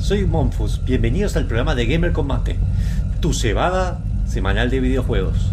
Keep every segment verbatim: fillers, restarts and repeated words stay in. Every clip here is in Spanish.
soy Monfus. Bienvenidos al programa de Gamer Combate, tu cebada semanal de videojuegos.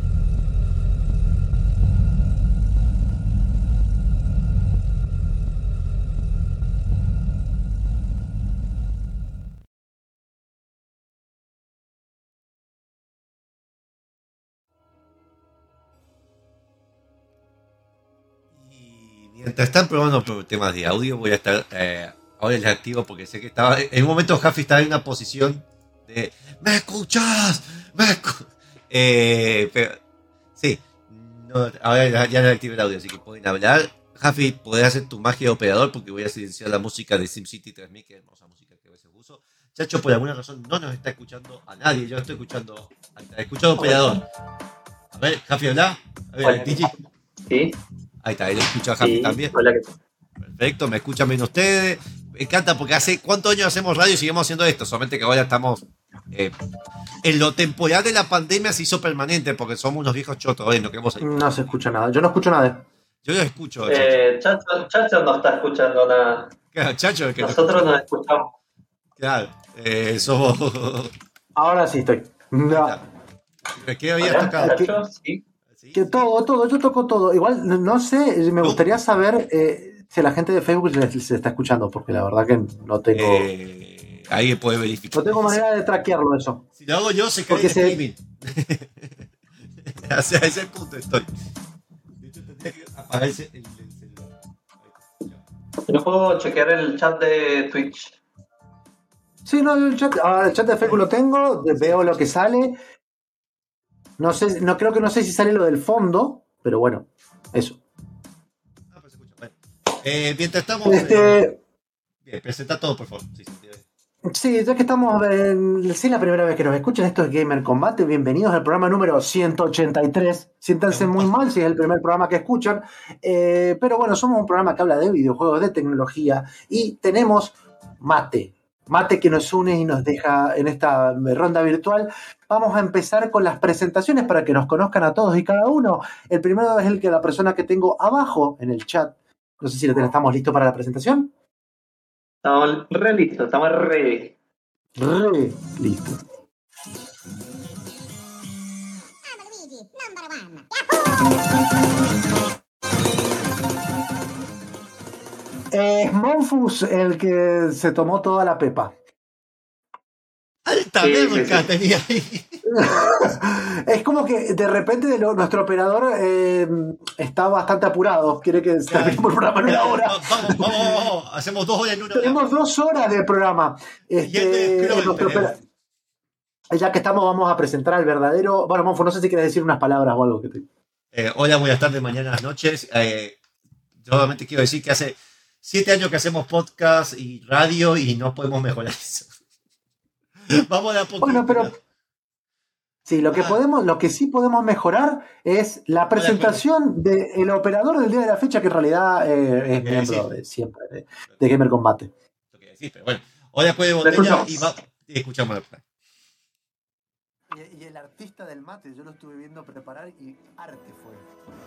Y mientras están probando temas de audio, voy a estar... Eh, ahora les activo porque sé que estaba... En un momento Jaffi estaba en una posición de... ¡Me escuchas! ¡Me escuchas! Eh, pero... Sí. No, ahora ya, ya le activé el audio, así que pueden hablar. Jaffi, podés hacer tu magia de operador porque voy a silenciar la música de SimCity tres mil, que es hermosa música que a veces uso. Chacho, por alguna razón, no nos está escuchando a nadie. Yo estoy escuchando... Escucho al operador. A ver, Jaffi, habla. A ver, D J. Sí. Ahí está, él escucha a Jaffi Sí. también. Hola, ¿qué tal? Perfecto, me escuchan bien ustedes. Me encanta porque hace cuántos años hacemos radio y seguimos haciendo esto. Solamente que ahora estamos eh, en lo temporal de la pandemia se hizo permanente porque somos unos viejos chotos. Eh, no, queremos... No se escucha nada. Yo no escucho nada. Yo lo escucho. Eh, Chacho, Chacho no está escuchando nada. Claro, Chacho, el que Nosotros no nos escuchamos. Claro, eh, somos. Ahora sí estoy. No. ¿Qué habías Hola, tocado? Chacho, sí. ¿Sí? Que todo, todo, yo toco todo. Igual, no- no sé, me gustaría saber eh, si a la gente de Facebook se, se está escuchando, porque la verdad que no tengo, Eh, alguien puede verificar. no tengo manera de traquearlo eso. Si lo hago yo, se cae Porque el se- streaming. O sea, a ese punto estoy. De hecho, tendría que apagarse el, el celular. Yo puedo chequear el chat de Twitch. Sí, no, el chat, ah, el chat de Facebook lo tengo, de- veo lo que sale. No sé, no creo que no sé si sale lo del fondo, pero bueno, eso. Ah, pero se escucha. Bueno. Eh, mientras estamos. Eh, Este, bien, presenta todo, por favor. Sí, sí, sí. sí, ya que estamos en, si es la primera vez que nos escuchan, esto es Gamer Combate, bienvenidos al programa número ciento ochenta y tres. Siéntanse muy mal si es el primer programa que escuchan, eh, pero bueno, somos un programa que habla de videojuegos, de tecnología, y tenemos mate, mate que nos une y nos deja en esta ronda virtual. Vamos a empezar con las presentaciones para que nos conozcan a todos y cada uno. El primero es el que la persona que tengo abajo en el chat. No sé si estamos listos para la presentación. Estamos re listos, estamos re. Re listo. Es Monfus el que se tomó toda la pepa. Alta Sí, verga sí, sí. tenía ahí. Es como que de repente lo- nuestro operador eh, está bastante apurado. Quiere que terminemos el programa en una hora. Vamos, vamos, vamos, vamos. Hacemos dos horas en una hora. Tenemos dos horas de programa. Y el de Este, Scroll nuestro tenemos. opera- Ya que estamos, vamos a presentar al verdadero. Bueno, Monfus, no sé si quieres decir unas palabras o algo que te. Eh, hola, buenas tardes, mañanas, noches. Eh, yo solamente quiero decir que hace siete años que hacemos podcast y radio y no podemos mejorar eso. Vamos de a poquito. Bueno, pero sí, lo que Ah. podemos, lo que sí podemos mejorar es la presentación del operador del día de la fecha, que en realidad eh, es ¿Qué miembro decir? de siempre de, de Gamer Combate. Lo que decís, pero bueno. Hola, Cueve Te Botella escuchamos. y, va, y escuchamos. Y, y el artista del mate, yo lo estuve viendo preparar y arte fue.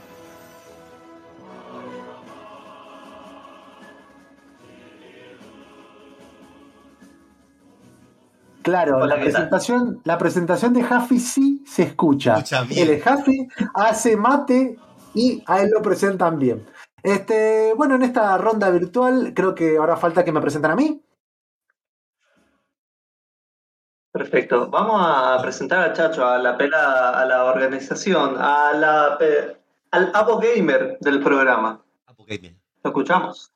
Claro, Hola, la ¿qué tal? presentación, la presentación de Jaffi sí se escucha. Escucha bien. Él es Jaffi, hace mate y a él lo presentan bien. Este, bueno, en esta ronda virtual creo que ahora falta que me presenten a mí. Perfecto. Vamos a presentar a Chacho, a la pela, a la organización, a la pe- al abo gamer del programa. Ah, porque bien. ¿Lo escuchamos?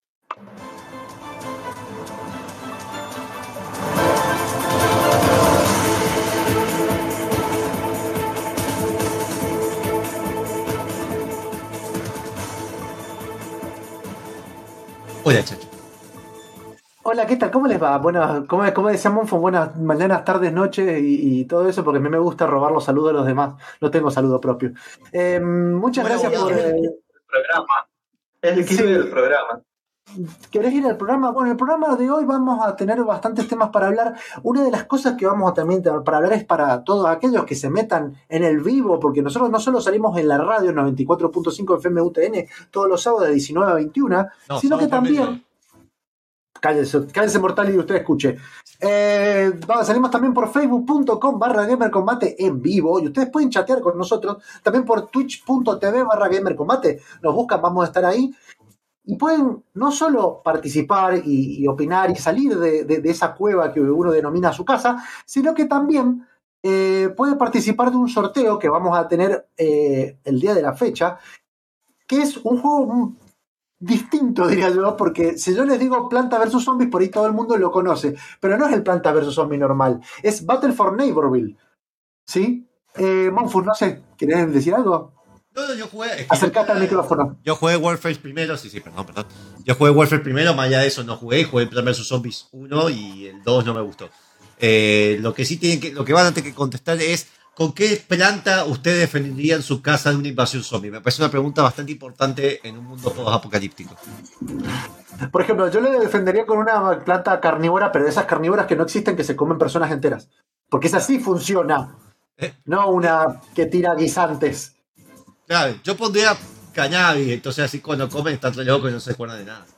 Hola, Chacho. Hola, ¿qué tal? ¿Cómo les va? Buenas, como, como decía Monfo, buenas mañanas, tardes, noches y, y todo eso, porque a mí me gusta robar los saludos de los demás. No tengo saludo propio. Eh, muchas Bueno, gracias por... bueno. eh, El programa. Es el Sí. clip del programa. ¿Querés ir al programa? Bueno, el programa de hoy vamos a tener bastantes temas para hablar. Una de las cosas que vamos a también tener para hablar es para todos aquellos que se metan en el vivo, porque nosotros no solo salimos en la radio noventa y cuatro punto cinco F M U T N todos los sábados de diecinueve a veintiuna, No, sino que somos también... promedio. Cállense, cállense mortal y usted escuche. Eh, salimos también por facebook.com barra gamercombate en vivo y ustedes pueden chatear con nosotros también por twitch.tv barra gamercombate. Nos buscan, vamos a estar ahí y pueden no solo participar y, y opinar y salir de, de, de esa cueva que uno denomina su casa, sino que también eh, pueden participar de un sorteo que vamos a tener eh, el día de la fecha, que es un juego un, distinto, diría yo, porque si yo les digo Planta versus Zombies, por ahí todo el mundo lo conoce, pero no es el Planta versus Zombie normal, es Battle for Neighborville, ¿sí? Eh, Monfus, no sé, ¿querés decir algo? No, no, yo jugué... Es que Acercate yo, al micrófono. Yo jugué Warfare primero, sí, sí, perdón, perdón. Yo jugué Warfare primero, más allá de eso no jugué, jugué Planta versus Zombies uno y el dos no me gustó. Eh, lo que sí tienen que, lo que van a tener que contestar es ¿con qué planta ustedes defenderían su casa de una invasión zombie? Me parece una pregunta bastante importante en un mundo post-apocalíptico. Por ejemplo, yo le defendería con una planta carnívora, pero de esas carnívoras que no existen, que se comen personas enteras. Porque esa sí funciona. ¿Eh? No una que tira guisantes. Claro, yo pondría cannabis, entonces así cuando comen están re locos y no se acuerdan de nada.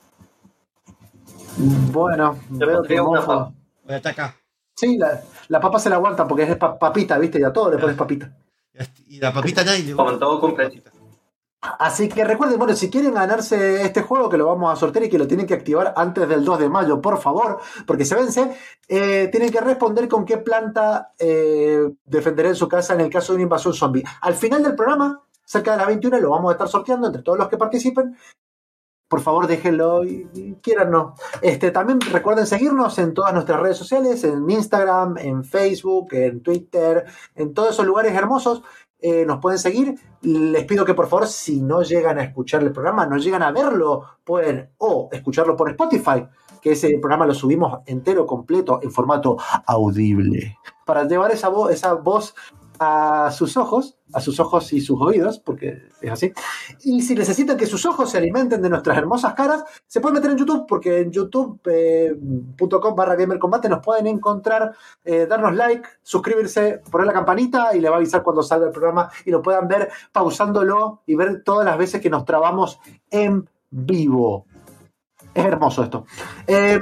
Bueno, yo veo que una papa. Voy hasta acá. Sí, la, la papa se la aguanta porque es papita, ¿viste? Y a todo le pones papita. Y la papita nadie le gusta. Todo completito. Así que recuerden, bueno, si quieren ganarse este juego, que lo vamos a sortear y que lo tienen que activar antes del dos de mayo, por favor, porque se vence, eh, tienen que responder con qué planta eh, defenderé en su casa en el caso de una invasión zombie. Al final del programa, cerca de las veintiuna, lo vamos a estar sorteando entre todos los que participen. Por favor, déjenlo y, y quierannos. Este, también recuerden seguirnos en todas nuestras redes sociales, en Instagram, en Facebook, en Twitter, en todos esos lugares hermosos. Eh, nos pueden seguir. Les pido que por favor, si no llegan a escuchar el programa, no llegan a verlo, pueden o escucharlo por Spotify, que ese programa lo subimos entero, completo, en formato audible, para llevar esa voz, esa voz a sus ojos, a sus ojos y sus oídos, porque es así. Y si necesitan que sus ojos se alimenten de nuestras hermosas caras, se pueden meter en YouTube, porque en youtube punto com barra gamercombate nos pueden encontrar, eh, darnos like, suscribirse, poner la campanita y le va a avisar cuando salga el programa y lo puedan ver pausándolo y ver todas las veces que nos trabamos en vivo. Es hermoso esto. Eh,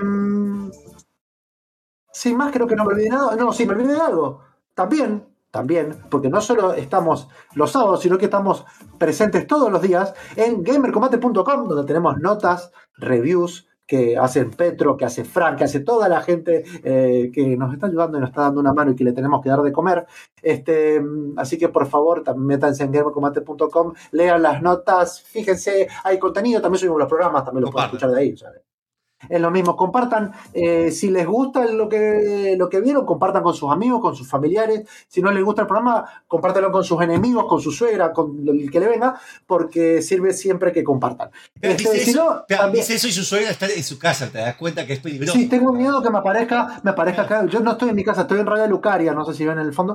sin más, creo que no me olvidé nada. No, sí, me olvidé de algo. También También, porque no solo estamos los sábados, sino que estamos presentes todos los días en gamercombate punto com, donde tenemos notas, reviews que hacen Petro, que hace Frank, que hace toda la gente eh, que nos está ayudando y nos está dando una mano y que le tenemos que dar de comer. Este, así que por favor, también métanse en gamercombate punto com, lean las notas, fíjense, hay contenido, también subimos los programas, también los pueden escuchar de ahí, ¿sabes? Es lo mismo, compartan, eh, si les gusta lo que, lo que vieron, compartan con sus amigos, con sus familiares. Si no les gusta el programa, compártelo con sus enemigos, con su suegra, con el que le venga, porque sirve siempre que compartan. Pero este, dice, si eso, no, pero también, dice eso y su suegra está en su casa, te das cuenta que es peligroso. Sí, tengo miedo que me aparezca, me aparezca acá. Yo no estoy en mi casa, estoy en Radio Lucaria, no sé si ven en el fondo.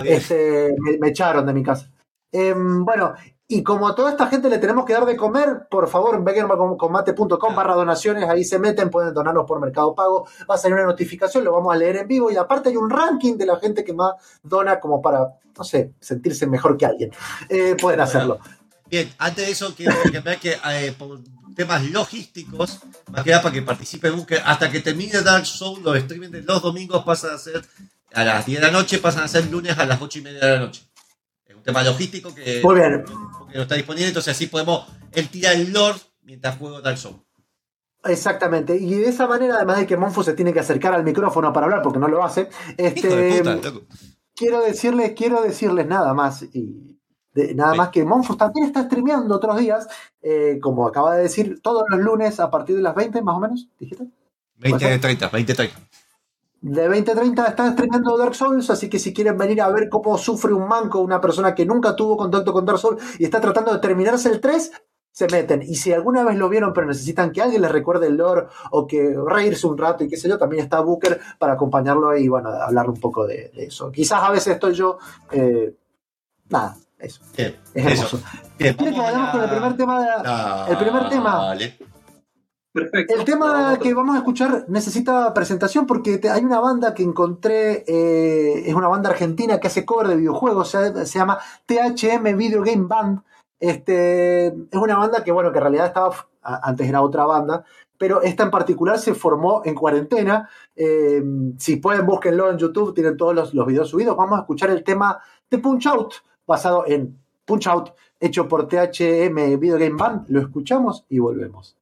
Este, me, me echaron de mi casa. Eh, bueno, y como a toda esta gente le tenemos que dar de comer, por favor, en gamercombate punto com barra donaciones, ahí se meten, pueden donarnos por Mercado Pago, va a salir una notificación, lo vamos a leer en vivo y aparte hay un ranking de la gente que más dona como para, no sé, sentirse mejor que alguien. Eh, pueden hacerlo. Bien, antes de eso quiero que vean que eh, por temas logísticos, más que nada para que participen, hasta que termine Dark Souls, los streamings de los domingos pasan a ser a las diez de la noche, pasan a ser lunes a las ocho y media de la noche. Tema logístico que, Muy bien. que no está disponible, entonces así podemos él tira el lore mientras juego Dark Souls. Exactamente, y de esa manera, además de que Monfu se tiene que acercar al micrófono para hablar porque no lo hace, este, puta, quiero decirles, quiero decirles nada más y de, nada sí. más que Monfu también está streameando otros días, eh, como acaba de decir, todos los lunes a partir de las veinte, más o menos, dijiste. veinte treinta, veinte treinta. De veinte treinta está estrenando Dark Souls, así que si quieren venir a ver cómo sufre un manco, una persona que nunca tuvo contacto con Dark Souls y está tratando de terminarse el tres, se meten. Y si alguna vez lo vieron pero necesitan que alguien les recuerde el lore o que reírse un rato y qué sé yo, también está Booker para acompañarlo y bueno, hablar un poco de, de eso. Quizás a veces estoy yo, eh, nada, eso. Bien, es hermoso. Bien, ¿Quieren que vayamos con el primer tema? De la, el primer tema. Vale. Perfecto. El tema que vamos a escuchar necesita presentación porque te, hay una banda que encontré, eh, es una banda argentina que hace cover de videojuegos, se, se llama T H M Video Game Band. Este, es una banda que, bueno, que en realidad estaba, antes era otra banda, pero esta en particular se formó en cuarentena. Eh, si pueden, búsquenlo en YouTube, tienen todos los, los videos subidos. Vamos a escuchar el tema de Punch Out, basado en Punch Out, hecho por T H M Video Game Band. Lo escuchamos y volvemos.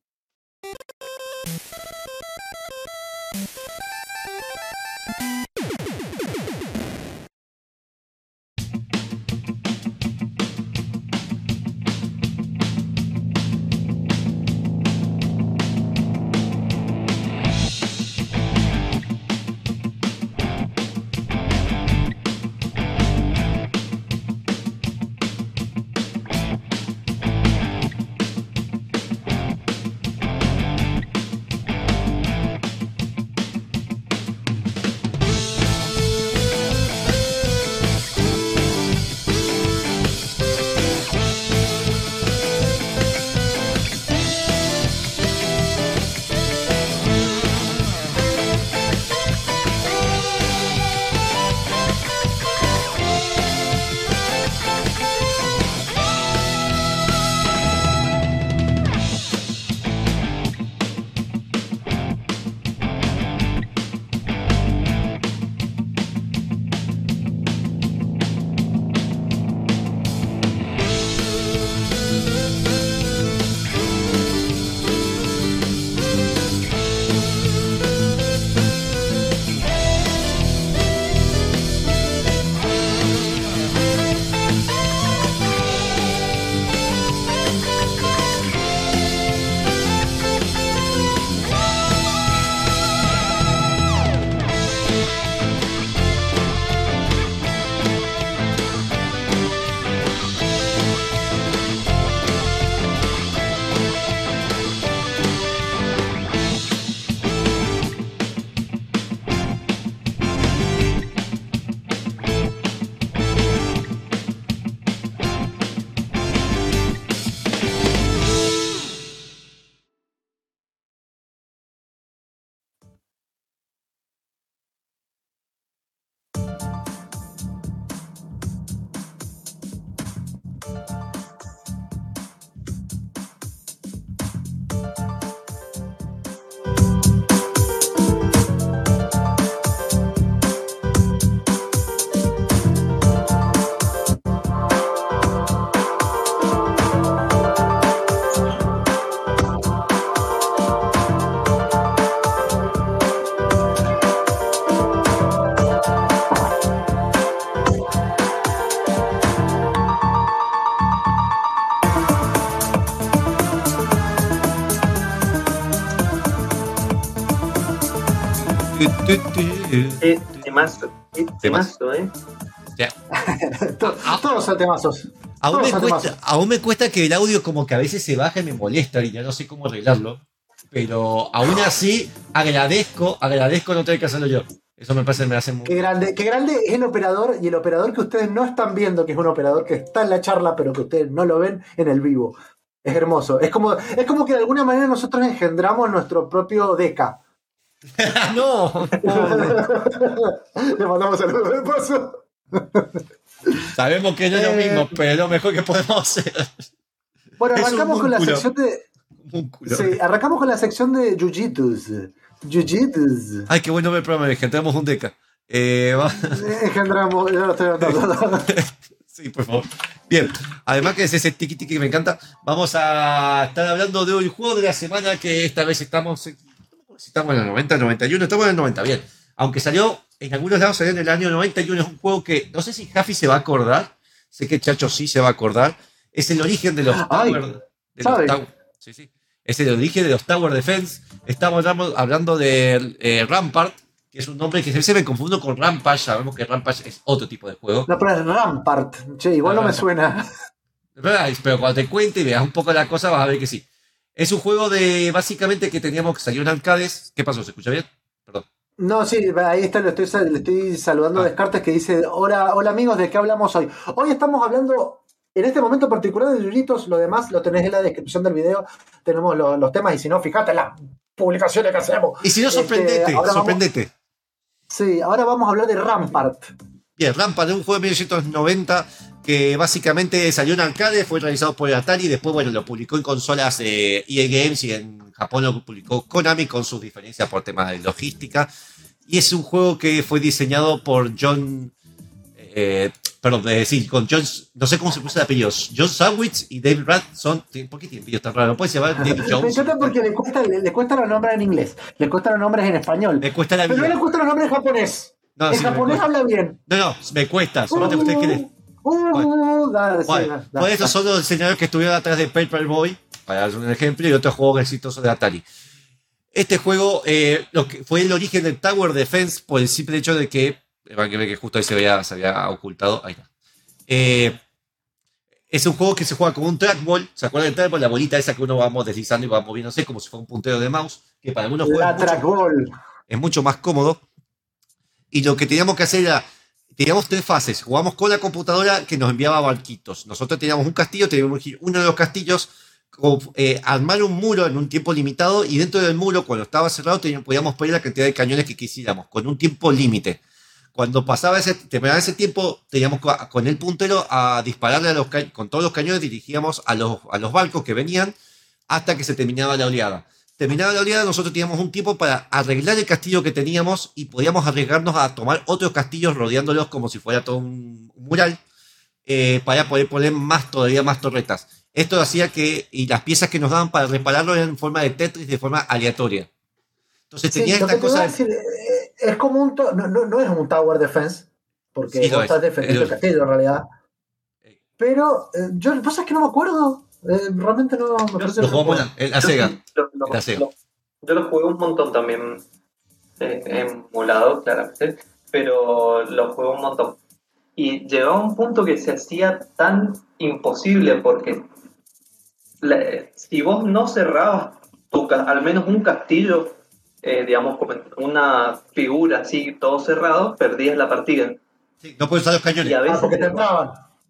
Eh, temazo, eh, temazo, ¿eh? Ya. Todos son temazos. Aún Todos me, son cuesta, temazos. aún me cuesta que el audio como que a veces se baja y me molesta y ya no sé cómo arreglarlo. Pero aún así agradezco, agradezco no tener que hacerlo yo. Eso me parece, me hace muy... Qué grande, qué grande es el operador, y el operador que ustedes no están viendo, que es un operador que está en la charla, pero que ustedes no lo ven en el vivo. Es hermoso. Es como, es como que de alguna manera nosotros engendramos nuestro propio Deca. ¡No! Le mandamos saludos de paso. Sabemos que no es lo Eh, mismo, pero es lo mejor que podemos hacer. Bueno, Es un arrancamos con la músculo. sección de. Un culo. Sí, arrancamos con la sección de Jiu-Jitsu. Jiu-Jitsu. Ay, qué bueno ver el programa, engendramos un deca. Eh, va- Engendramos. Yo lo estoy anotando. Sí, por favor. Bien, además que es ese tiki tiki que me encanta, vamos a estar hablando del juego de la semana, que esta vez estamos en, si estamos en el noventa, noventa y uno, estamos en el noventa, bien. Aunque salió, en algunos lados salió en el año noventa y uno, es un juego que no sé si Jaffi se va a acordar, sé que Chacho sí se va a acordar, es el origen de los Ay, Tower, de los ¿sabe? Tower- sí, sí. Es el origen de los Tower Defense. Estamos hablando, hablando de eh, Rampart, que es un nombre que se me confundo con Rampage. Sabemos que Rampage es otro tipo de juego. No, pero es Rampart. Che, igual no me suena. Pero cuando te cuente y veas un poco la cosa, vas a ver que sí. Es un juego de, básicamente, que teníamos que salió en arcades. ¿Qué pasó? ¿Se escucha bien? Perdón. No, sí, ahí está, lo estoy, sal- le estoy saludando a Ah. Descartes, que dice: Hola, hola amigos, ¿de qué hablamos hoy? Hoy estamos hablando, en este momento particular, de Jiu-Jitsu. Lo demás lo tenés en la descripción del video. Tenemos lo- los temas, y si no, fíjate en las publicaciones que hacemos. Y si no, Este, sorprendete, ahora vamos- sorprendete. Sí, ahora vamos a hablar de Rampart. Bien, Rampart es un juego de mil novecientos noventa que básicamente salió en arcade, fue realizado por Atari y después, bueno, lo publicó en consolas eh, E A Games y en Japón lo publicó Konami con sus diferencias por temas de logística. Y es un juego que fue diseñado por John... Eh, perdón, eh, sí, con John... No sé cómo se puso el apellido. John Sandwich y David Rath son... ¿Por qué tiene apellido tan raro? Puede llamar David Jones. Me encanta porque le cuesta, le, le cuesta los nombres en inglés, le cuesta los nombres en español. Me cuesta la vida. Pero no le cuesta los nombres en japonés. No, en sí, japonés habla bien. No, no, me cuesta. Solo te ustedes quieren... Uh, Bueno, dale, sí, bueno, dale, por dale. eso son los diseñadores que estuvieron atrás de Paperboy, para dar un ejemplo, y otro juego exitoso de Atari. Este juego eh, lo que fue el origen del Tower Defense por el simple hecho de que, van a ver que justo ahí se había, se había ocultado, ahí está. Eh, es un juego que se juega con un trackball, ¿se acuerdan del trackball? La bolita esa que uno vamos deslizando y va moviéndose como si fuera un puntero de mouse, que para algunos juegos La es mucho, trackball. es mucho más cómodo. Y lo que teníamos que hacer era... Teníamos tres fases. Jugamos con la computadora que nos enviaba barquitos. Nosotros teníamos un castillo, teníamos que ir uno de los castillos, eh, armar un muro en un tiempo limitado y dentro del muro, cuando estaba cerrado, teníamos, podíamos pedir la cantidad de cañones que quisiéramos, con un tiempo límite. Cuando pasaba ese, terminaba ese tiempo, teníamos con el puntero a dispararle a los ca- con todos los cañones, dirigíamos a los, a los barcos que venían hasta que se terminaba la oleada. Terminada la oleada, nosotros teníamos un tiempo para arreglar el castillo que teníamos y podíamos arriesgarnos a tomar otros castillos rodeándolos como si fuera todo un mural eh, para poder poner más, todavía más torretas. Esto hacía que, y las piezas que nos daban para repararlo eran en forma de Tetris, de forma aleatoria. Entonces Sí, tenía lo esta que te voy cosa... a decir, eh, es como un... to- no, no, no es un Tower Defense, porque Sí, lo vos es. estás defendiendo El- el castillo en realidad. Pero eh, yo, ¿vos sabés que no me acuerdo? Eh, realmente no me parece Lo que jugamos no- en la, en la Yo Sega. sí, lo- lo- en la Sega. lo- yo lo jugué un montón también, eh, emulado, claramente, pero lo jugué un montón. Y llegaba a un punto que se hacía tan imposible porque la- si vos no cerrabas tu, ca- al menos un castillo, eh, digamos, como una figura así, todo cerrado, perdías la partida. Sí, no puedes usar los cañones. Y a Ah, veces, porque te entraban.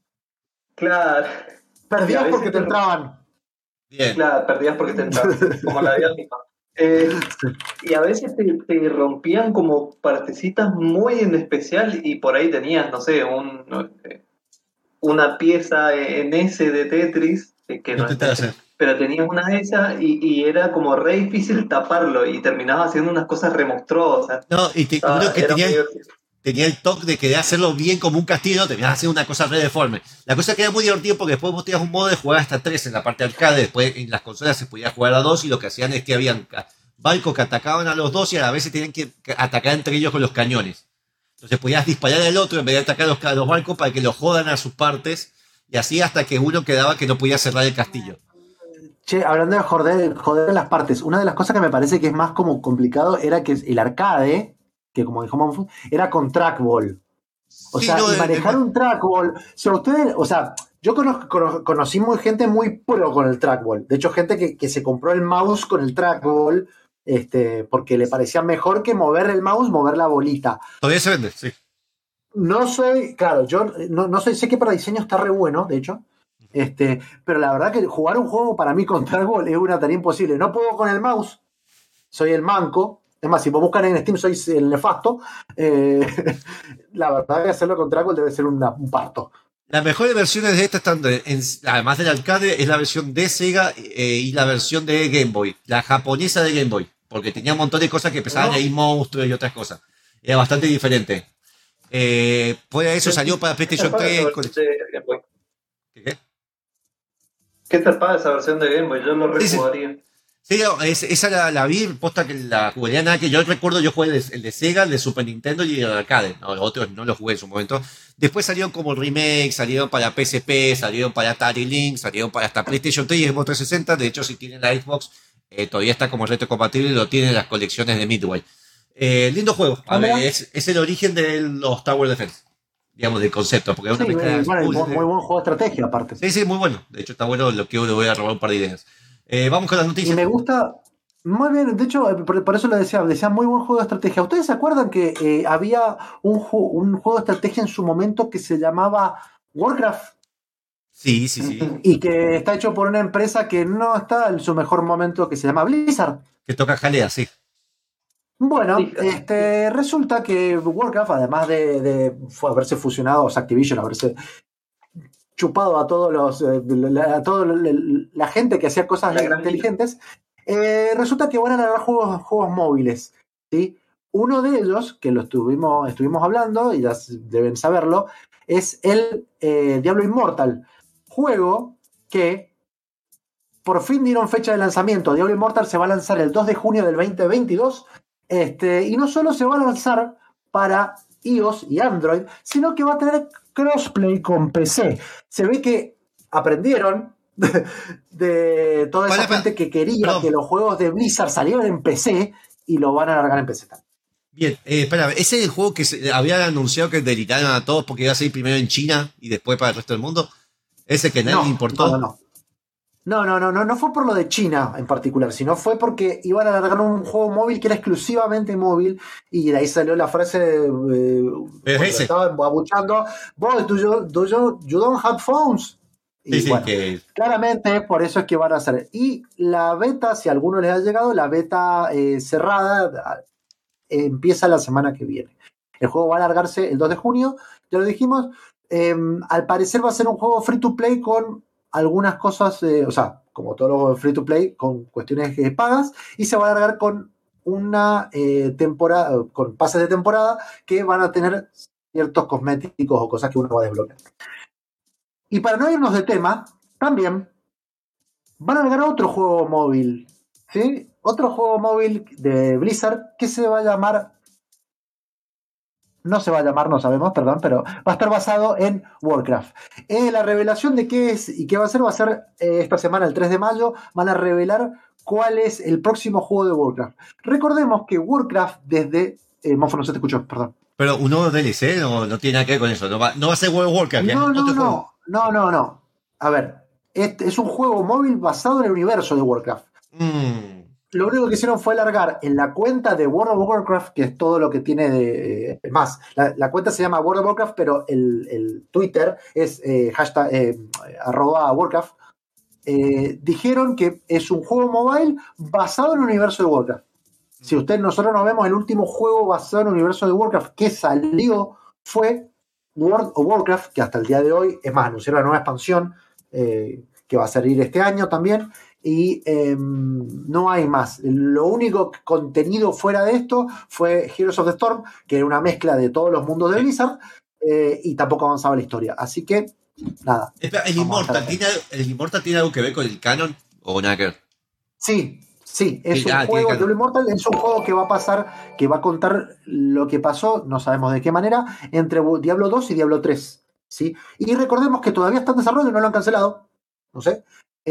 claro, Perdías Y a veces porque te te- entraban. Bien. claro, perdías porque te entraban, como la vida misma. Eh, y a veces te, te rompían como partecitas muy en especial y por ahí tenías, no sé, un, no, eh, una pieza en S de Tetris, eh, que no es Intentar Tetris, hacer. pero tenías una de esas y, y era como re difícil taparlo y terminabas haciendo unas cosas re monstruosas. No, y te, Ah, uno que era tenía, muy el- divertido. tenía el toque de querer hacerlo bien como un castillo, terminabas haciendo una cosa re deforme. La cosa que era muy divertido porque después vos tenías un modo de jugar hasta tres en la parte arcade, después en las consolas se podía jugar a dos y lo que hacían es que habían ca- barcos que atacaban a los dos y a la vez se tenían que que atacar entre ellos con los cañones. Entonces podías disparar al otro en vez de atacar a los, a los barcos para que los jodan a sus partes y así hasta que uno quedaba que no podía cerrar el castillo. Che, hablando de joder, joder las partes, una de las cosas que me parece que es más como complicado era que el arcade, que como dijo Manfu, era con trackball. O Sí, sea, no, y de- manejar de- un trackball. Si a ustedes, o sea, yo conozco- cono- conocí muy gente muy pro con el trackball. De hecho, gente que, que se compró el mouse con el trackball, este, porque le parecía mejor que mover el mouse, mover la bolita. Todavía se vende, sí. No soy, claro, yo no, no soy, sé que para diseño está re bueno, de hecho. Este, pero la verdad que jugar un juego para mí con trackball es una tarea imposible. No puedo con el mouse, soy el manco. Es más, si vos buscan en Steam, soy el nefasto. Eh, la verdad que hacerlo con trackball debe ser una- un parto. Las mejores versiones de esta están, de- en- además del arcade, es la versión de Sega eh, y la versión de Game Boy, la japonesa de Game Boy, porque tenía un montón de cosas que empezaban ¿No? a ir monstruos y otras cosas. Era bastante diferente. Eh, fuera de eso salió para PlayStation ¿Qué tal tres. esa con- versión de Game Boy? ¿Qué, qué? ¿Qué tal para esa versión de Game Boy? Yo lo Sí, sí. rejugaría. Sí, no, es- esa la, la vi, posta que la jugaría nada que yo recuerdo, yo jugué el de, el de Sega, el de Super Nintendo y el arcade, ¿no? Los otros no los jugué en su momento. Después salieron como remake, salieron para P S P, salieron para Atari Lynx, salieron para hasta PlayStation tres y Xbox trescientos sesenta. De hecho, si tienen la Xbox, eh, todavía está como retrocompatible y lo tienen en las colecciones de Midway. Eh, lindo juego, a Ah, ver, mira. es, es el origen de los Tower Defense, digamos, del concepto, porque es una Sí, mezcla bueno, y full muy, de- muy buen juego de estrategia, aparte. Sí, sí, muy bueno. De hecho, está bueno lo que le voy a robar un par de ideas. Eh, vamos con las Y noticias. me gusta. Muy bien, de hecho, eh, por, por eso lo decía, decía muy buen juego de estrategia. ¿Ustedes se acuerdan que eh, había un, ju- un juego de estrategia en su momento que se llamaba Warcraft? Sí, sí, sí. Y que está hecho por una empresa que no está en su mejor momento, que se llama Blizzard. Que toca jalea, sí. Bueno, Sí, claro. este, resulta que Warcraft, además de, de fu- haberse fusionado, o sea, Activision, haberse chupado a todos los eh, la, a toda la, la gente que hacía cosas inteligentes. Eh, resulta que van a largar juegos, juegos móviles, ¿sí? Uno de ellos, que lo estuvimos, estuvimos hablando, y ya deben saberlo, es el eh, Diablo Immortal, juego que por fin dieron fecha de lanzamiento. Diablo Immortal se va a lanzar el dos de junio del veinte veintidós, este, y no solo se va a lanzar para iOS y Android, sino que va a tener crossplay con P C. Se ve que aprendieron de, de toda esa para, gente que quería no. que los juegos de Blizzard salieran en P C y lo van a largar en P C también. Bien, eh, espera, ese es el juego que se, habían anunciado que delitaron a todos porque iba a salir primero en China y después para el resto del mundo. Ese que nadie no, le importó. No, no, no, no, no, no, no fue por lo de China en particular, sino fue porque iban a largar un juego móvil que era exclusivamente móvil, y de ahí salió la frase, eh, estaban abuchando, boy, do you, do you, you don't have phones. Y sí, bueno, sí, que... claramente por eso es que van a hacer. Y la beta, si a alguno les ha llegado, la beta eh, cerrada eh, empieza la semana que viene. El juego va a alargarse el dos de junio, ya lo dijimos. Eh, al parecer va a ser un juego free to play con algunas cosas, eh, o sea, como todos los free to play, con cuestiones eh, pagas, y se va a alargar con una eh, temporada, con pases de temporada que van a tener ciertos cosméticos o cosas que uno va a desbloquear. Y para no irnos de tema, también van a largar otro juego móvil, ¿sí? Otro juego móvil de Blizzard que se va a llamar, no se va a llamar, no sabemos, perdón, pero va a estar basado en Warcraft. Eh, la revelación de qué es y qué va a ser, va a ser eh, esta semana, el tres de mayo, van a revelar cuál es el próximo juego de Warcraft. Recordemos que Warcraft desde... Eh, Mofo, no se te escuchó, perdón. Pero un nuevo D L C no, no tiene nada que ver con eso, no va, no va a ser World of Warcraft. No, no, no, no, no, no. A ver, este es un juego móvil basado en el universo de Warcraft. Mm. Lo único que hicieron fue largar en la cuenta de World of Warcraft, que es todo lo que tiene de... Eh, más, la, la cuenta se llama World of Warcraft, pero el, el Twitter es eh, hashtag eh, arroba Warcraft. Eh, dijeron que es un juego mobile basado en el universo de Warcraft. Si usted, nosotros nos vemos, el último juego basado en el universo de Warcraft que salió fue World of Warcraft, que hasta el día de hoy, es más, anunciaron la nueva expansión eh, que va a salir este año también. Y eh, no hay más. Lo único contenido fuera de esto fue Heroes of the Storm, que era una mezcla de todos los mundos de Blizzard, eh, y tampoco avanzaba la historia. Así que, nada. Espera, ¿el Immortal, ¿tiene, ¿el Immortal tiene algo que ver con el canon o nada que ver? Sí, sí. Es Sí, un ah, juego, tiene canon. el Immortal es un juego que va a pasar, que va a contar lo que pasó, no sabemos de qué manera, entre Diablo dos y Diablo tres. ¿Sí? Y recordemos que todavía está en desarrollo y no lo han cancelado. No sé.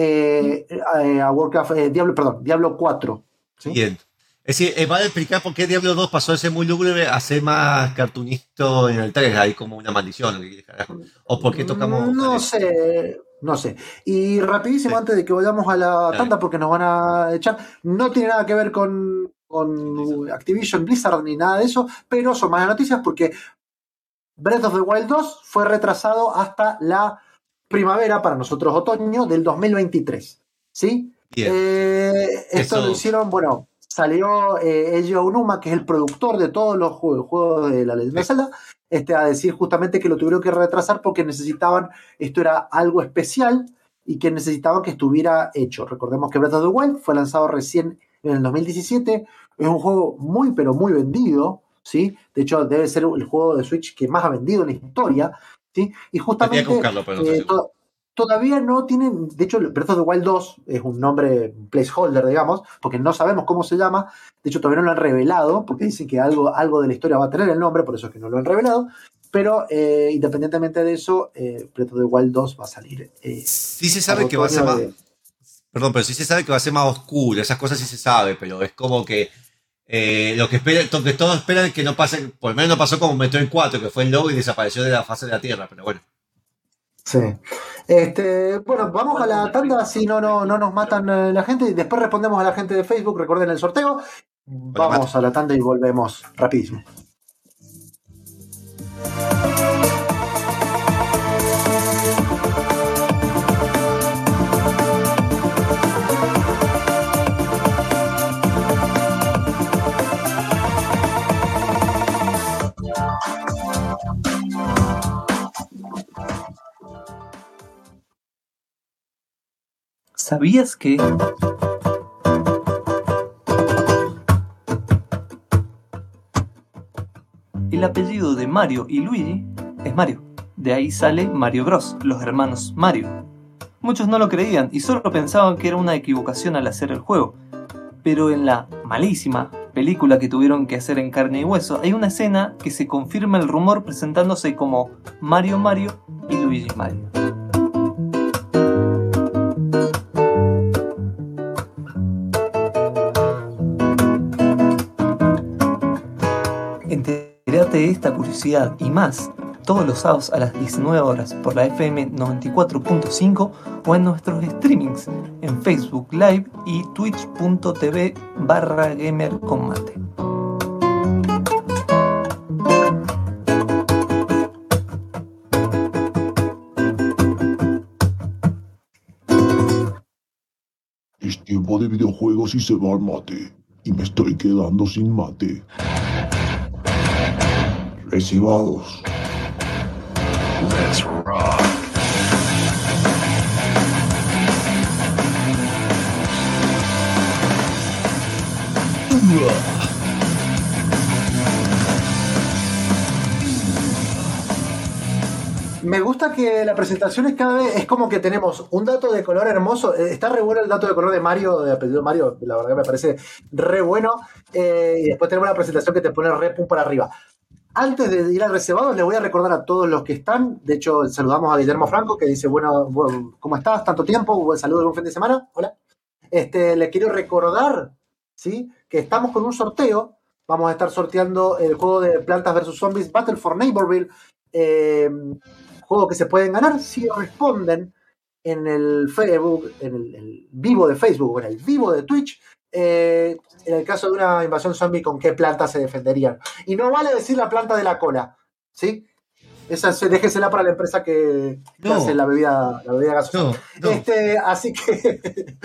Eh, eh, a Warcraft, eh, Diablo, perdón, Diablo cuatro. ¿Sí? Bien. Es decir, eh, vale explicar por qué Diablo dos pasó de ser muy lúgubre a ser más cartunista en el tres, hay como una maldición. O por qué tocamos. No sé, no sé. Y rapidísimo, sí, antes de que vayamos a la Dale. tanda, porque nos van a echar, no tiene nada que ver con, con Activision, Blizzard ni nada de eso, pero son malas noticias porque Breath of the Wild dos fue retrasado hasta la primavera, para nosotros otoño, del dos mil veintitrés. ¿Sí? Eh, esto Eso... lo hicieron, bueno, salió eh, Eiji Aonuma, que es el productor de todos los juegos, juegos de la Leyenda de Zelda, este, a decir justamente que lo tuvieron que retrasar porque necesitaban, esto era algo especial y que necesitaban que estuviera hecho. Recordemos que Breath of the Wild fue lanzado recién en el dos mil diecisiete, es un juego muy pero muy vendido, ¿sí? De hecho debe ser el juego de Switch que más ha vendido en la historia, ¿sí? Y justamente buscarlo, pero no eh, to- todavía no tienen, de hecho Breath of the Wild dos es un nombre, un placeholder, digamos, porque no sabemos cómo se llama, de hecho todavía no lo han revelado, porque dicen que algo, algo de la historia va a tener el nombre, por eso es que no lo han revelado, pero eh, independientemente de eso, eh, Breath of the Wild dos va a salir. Eh, sí se sabe que va a ser más... De... Perdón, pero sí se sabe que va a ser más oscuro, esas cosas sí se sabe, pero es como que Eh, lo que espera, lo que todos esperan es que no pase, por lo menos no pasó como Metroid cuatro, que fue el logo y desapareció de la fase de la Tierra, pero bueno. Sí. Este, bueno, vamos a la tanda, así no, no, no nos matan eh, la gente, y después respondemos a la gente de Facebook, recuerden el sorteo. Vamos a la tanda y volvemos rapidísimo. ¿Sabías que el apellido de Mario y Luigi es Mario? De ahí sale Mario Bros, los hermanos Mario. Muchos no lo creían y solo pensaban que era una equivocación al hacer el juego. Pero en la malísima película que tuvieron que hacer en carne y hueso, hay una escena que se confirma el rumor presentándose como Mario Mario y Luigi Mario. Entérate de esta curiosidad y más todos los sábados a las diecinueve horas por la F M noventa y cuatro punto cinco o en nuestros streamings en Facebook Live y twitch.tv barra gamercombate. Es tiempo de videojuegos y se va al mate. Y me estoy quedando sin mate. Recibados. Let's rock. Me gusta que la presentación es cada vez, es como que tenemos un dato de color hermoso. Eh, Está re bueno el dato de color de Mario, de apellido Mario, la verdad que me parece re bueno. Eh, y después tenemos una presentación que te pone re pum para arriba. Antes de ir al reservado, les voy a recordar a todos los que están. De hecho, saludamos a Guillermo Franco, que dice, bueno, bueno, ¿cómo estás? ¿Tanto tiempo? Buen saludo, buen fin de semana. Hola. Este, les quiero recordar, ¿sí?, que estamos con un sorteo. Vamos a estar sorteando el juego de Plantas versus Zombies Battle for Neighborville. Eh, juego que se pueden ganar si responden en el Facebook, en el, el vivo de Facebook o en el vivo de Twitch. Eh, en el caso de una invasión zombie, ¿con qué plantas se defenderían? Y no vale decir la planta de la cola, ¿sí? Esa se, déjesela para la empresa que, que No. hace la bebida, la bebida gaseosa. No, no. Este, así que,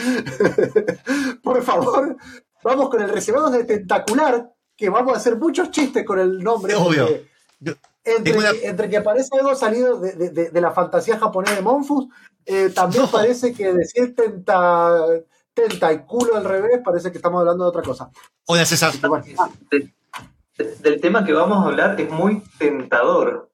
por favor, vamos con el reservado de Tentacular, que vamos a hacer muchos chistes con el nombre. Es obvio. porque Yo- Entre, Tengo una- que, entre que parece algo salido de, de- de- de la fantasía japonesa de Monfus, eh, también No. parece que decir tenta, tenta y culo al revés, parece que estamos hablando de otra cosa. Hola, César. Así que bueno. Ah, De- de- del tema que vamos a hablar es muy tentador.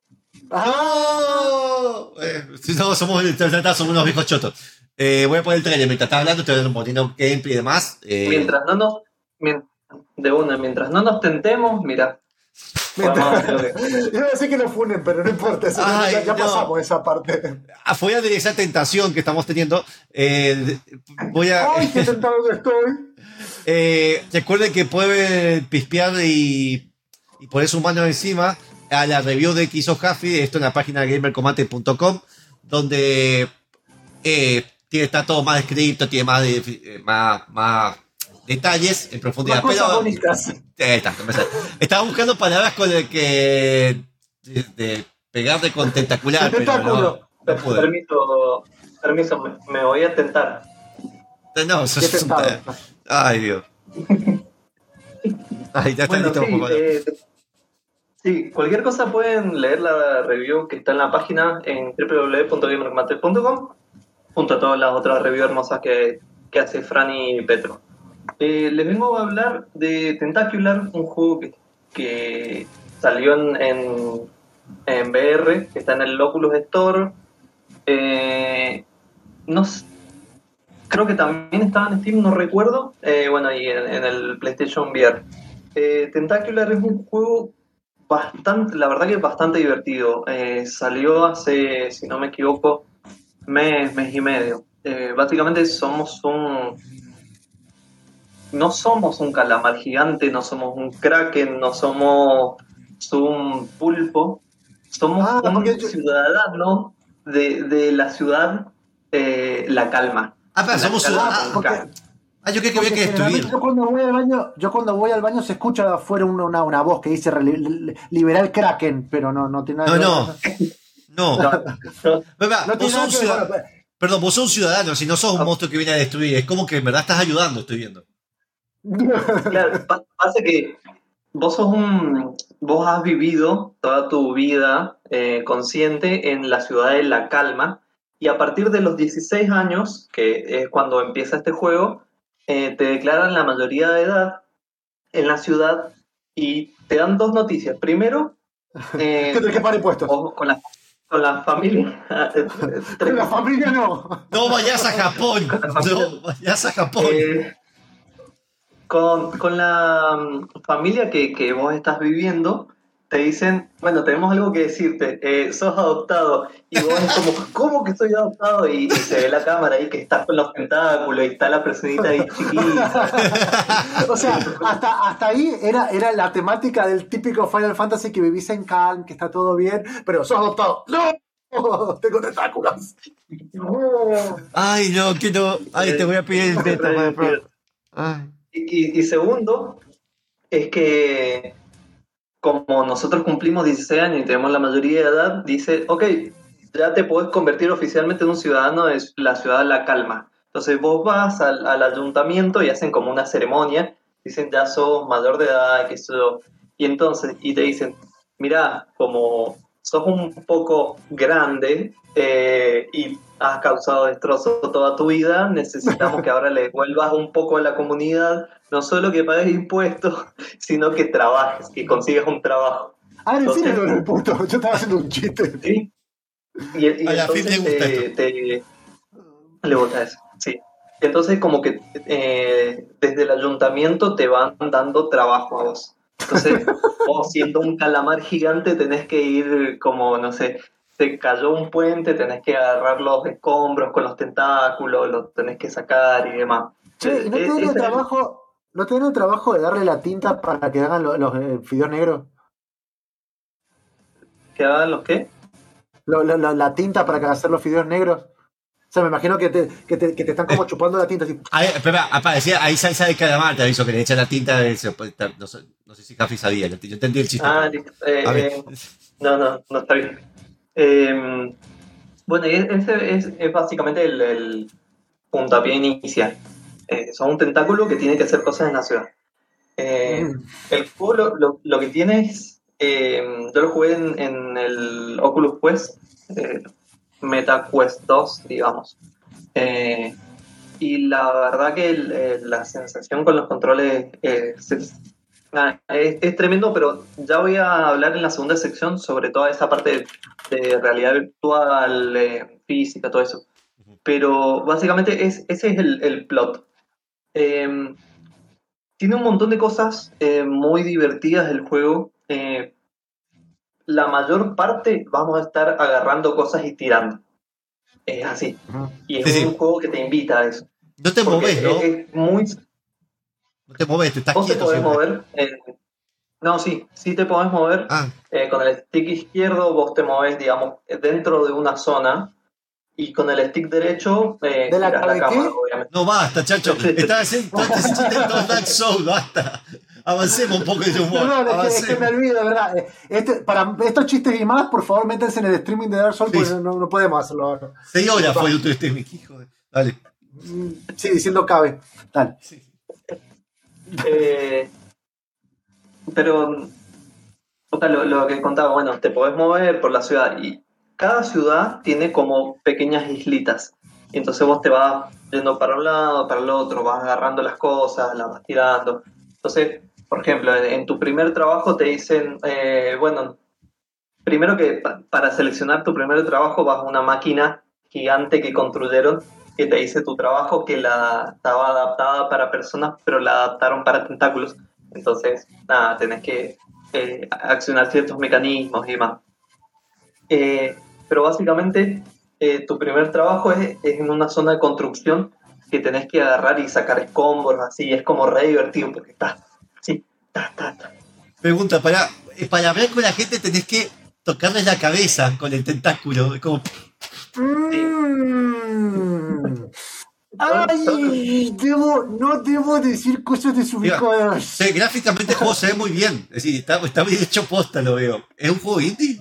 ¡Ah! Eh, si no, somos, somos unos viejos chotos. Eh, voy a poner el trailer mientras está hablando, estoy poniendo gameplay y demás. Eh, Mientras no nos... mien- de una, mientras no nos tentemos, mira, podemos hacer lo que... Yo iba a decir que no funen, pero no importa, eso Ay, ya, ya no. pasamos esa parte. afuera de esa tentación que estamos teniendo, eh, voy a. ¡Ay, qué tentado que estoy! Eh, recuerden que pueden pispear y, y poner su mano encima a la review de que hizo Jaffi, esto en la página gamercombate punto com, donde eh, tiene, está todo más escrito, tiene más, de- eh, más, más detalles en profundidad. Más cosas Pero, bonitas. eh, está, no me sale. Estaba buscando palabras con el que de, de pegarle con tentacular, pero no, Tentáculo. no pude. Permiso, permiso, me, me voy a tentar. No, eso Qué es un- tentado. Ay, Dios. Ay, ya está Bueno, listo. sí, por favor. eh, sí, cualquier cosa pueden leer la review que está en la página en w w w punto gamercombate punto com junto a todas las otras reviews hermosas que, que hace Fran y Petro. Eh, les vengo a hablar de Tentacular, un juego que, que salió en, en, en V R, que está en el Oculus Store. Eh, no s- creo que también estaba en Steam, no recuerdo. Eh, bueno, y en, en el PlayStation V R. Eh, Tentacular es un juego bastante, la verdad que es bastante divertido. Eh, salió hace, si no me equivoco, mes, mes y medio. Eh, básicamente somos un... No somos un calamar gigante, no somos un kraken, no somos un pulpo. Somos Ah, un porque yo- ciudadano de, de la ciudad eh, La Calma. Ah, pero La somos Calma ciudadanos. con porque- K. Ah, yo creo que había Porque que generalmente destruir. yo cuando voy al baño, yo cuando voy al baño se escucha de afuera una, una, una voz que dice "Li- li- liberar Kraken", pero no, no tiene nada No, que ver. no. No. No, no, Verdad, No vos tiene sos nada un que ver. ciudadano. Bueno, Perdón, vos sos un ciudadano, si no sos un Ah. monstruo que viene a destruir. Es como que en verdad estás ayudando, estoy viendo. claro, pa- pasa que vos sos un, vos has vivido toda tu vida eh, consciente en la ciudad de La Calma, y a partir de los dieciséis años, que es cuando empieza este juego, eh, te declaran la mayoría de edad en la ciudad y te dan dos noticias. Primero, eh, Que tenés que pagar impuestos. o- con la, con la familia. eh, Con la familia no. No vayas a Japón. Con la familia. No vayas a Japón. Eh, con, con la mm, familia que, que vos estás viviendo, te dicen, bueno, tenemos algo que decirte, eh, sos adoptado. Y vos es como, ¿cómo que soy adoptado? Y, y se ve la cámara ahí que estás con los tentáculos y está la personita ahí chiquita. O sea, hasta, hasta ahí era, era la temática del típico Final Fantasy que vivís en Cannes, que está todo bien, pero sos adoptado. ¡No! Tengo tentáculos. Ay, no, que no. Ay, te voy a pedir el beta para probar. Ay. Y, y- y segundo, es que como nosotros cumplimos dieciséis años y tenemos la mayoría de edad, dice, ok, ya te podés convertir oficialmente en un ciudadano de la ciudad de La Calma. Entonces vos vas al, al ayuntamiento y hacen como una ceremonia, dicen, ya sos mayor de edad, que eso. Y entonces, y te dicen, mira, como sos un poco grande eh, y has causado destrozos toda tu vida, necesitamos que ahora le vuelvas un poco a la comunidad, no solo que pagues impuestos, sino que trabajes, que consigas un trabajo. Ah, en serio, Entonces- no, no, puto. Yo estaba haciendo un chiste. ¿Sí? Y, y A la F I P le entonces gusta te, esto. te- le gusta eso, sí. Entonces como que eh, desde el ayuntamiento te van dando trabajo a vos. Entonces vos siendo un calamar gigante tenés que ir como, no sé, te cayó un puente, tenés que agarrar los escombros con los tentáculos, los tenés que sacar y demás. Che, ¿y no te Eh, dan el ese es el- trabajo, no te dan el trabajo de darle la tinta para que hagan lo- los, eh, fideos negros? ¿Que hagan los qué? Lo- lo- lo- la tinta para que hacer los fideos negros. O sea, me imagino que te, que te, que te están como chupando la tinta así. Ahí, espera, aparecía, ahí salsa de calamar, te aviso que le echan la tinta. De ese, pues, no, sé, no sé si Café sabía, yo yo entendí el chiste. Ah, pero- listo. Eh, a ver. eh, no, no, no está bien. Eh, bueno, y ese es, es básicamente el, el puntapié inicial. Eh, son un tentáculo que tiene que hacer cosas en la ciudad. Eh, el juego lo, lo- lo que tiene es. eh, yo lo jugué en, en el Oculus Quest, eh, Meta Quest dos, digamos. Eh, y la verdad que el- eh, la sensación con los controles eh, es, nada, es- es tremendo, pero ya voy a hablar en la segunda sección sobre toda esa parte de, de realidad virtual, eh, física, todo eso. Pero básicamente es, ese es el, el plot. Eh, tiene un montón de cosas eh, muy divertidas del juego. Eh, la mayor parte vamos a estar agarrando cosas y tirando. Es así. Y es Sí, sí. un juego que te invita a eso. No te Porque moves, ¿no? es, es muy. No te moves, te estás Vos te quieto podés siempre. mover. eh, no, sí, sí te podés mover. Ah, Eh, con el stick izquierdo vos te moves, digamos, dentro de una zona. Y con el stick derecho eh, ¿De la girás la de cámara, qué? obviamente. no basta, chacho. Estás haciendo todo este chiste en todo Dark Souls, basta. Avancemos un poco de ese humor. Perdón, es que, es que me Avancemos. olvido, de verdad. Eh, Este, para estos chistes y más, por favor, métanse en el streaming de Dark Souls, Sí. porque no, no podemos hacerlo ahora. Seis horas fue el otro streaming, hijo de. Dale. Mm, Sí, diciendo cabe. Dale. Eh, pero, o sea, lo, lo que contaba, bueno, te podés mover por la ciudad y cada ciudad tiene como pequeñas islitas. Y entonces vos te vas yendo para un lado, para el otro, vas agarrando las cosas, las vas tirando. Entonces, por ejemplo, en, en tu primer trabajo te dicen, eh, bueno, primero que pa- para seleccionar tu primer trabajo vas a una máquina gigante que construyeron que te dice tu trabajo que la estaba adaptada para personas, pero la adaptaron para tentáculos. Entonces, nada, tenés que eh, accionar ciertos mecanismos y demás. Eh, pero básicamente, eh, tu primer trabajo es, es en una zona de construcción que tenés que agarrar y sacar escombros, así. Es como re divertido porque estás así, ta, ta, ta. Pregunta, para, eh, para hablar con la gente tenés que tocarles la cabeza con el tentáculo. Como, Mm. Ay, debo, no debo decir cosas desubicadas. sí, gráficamente el juego se ve muy bien. Es decir, está, está bien hecho posta, lo veo. ¿Es un juego indie?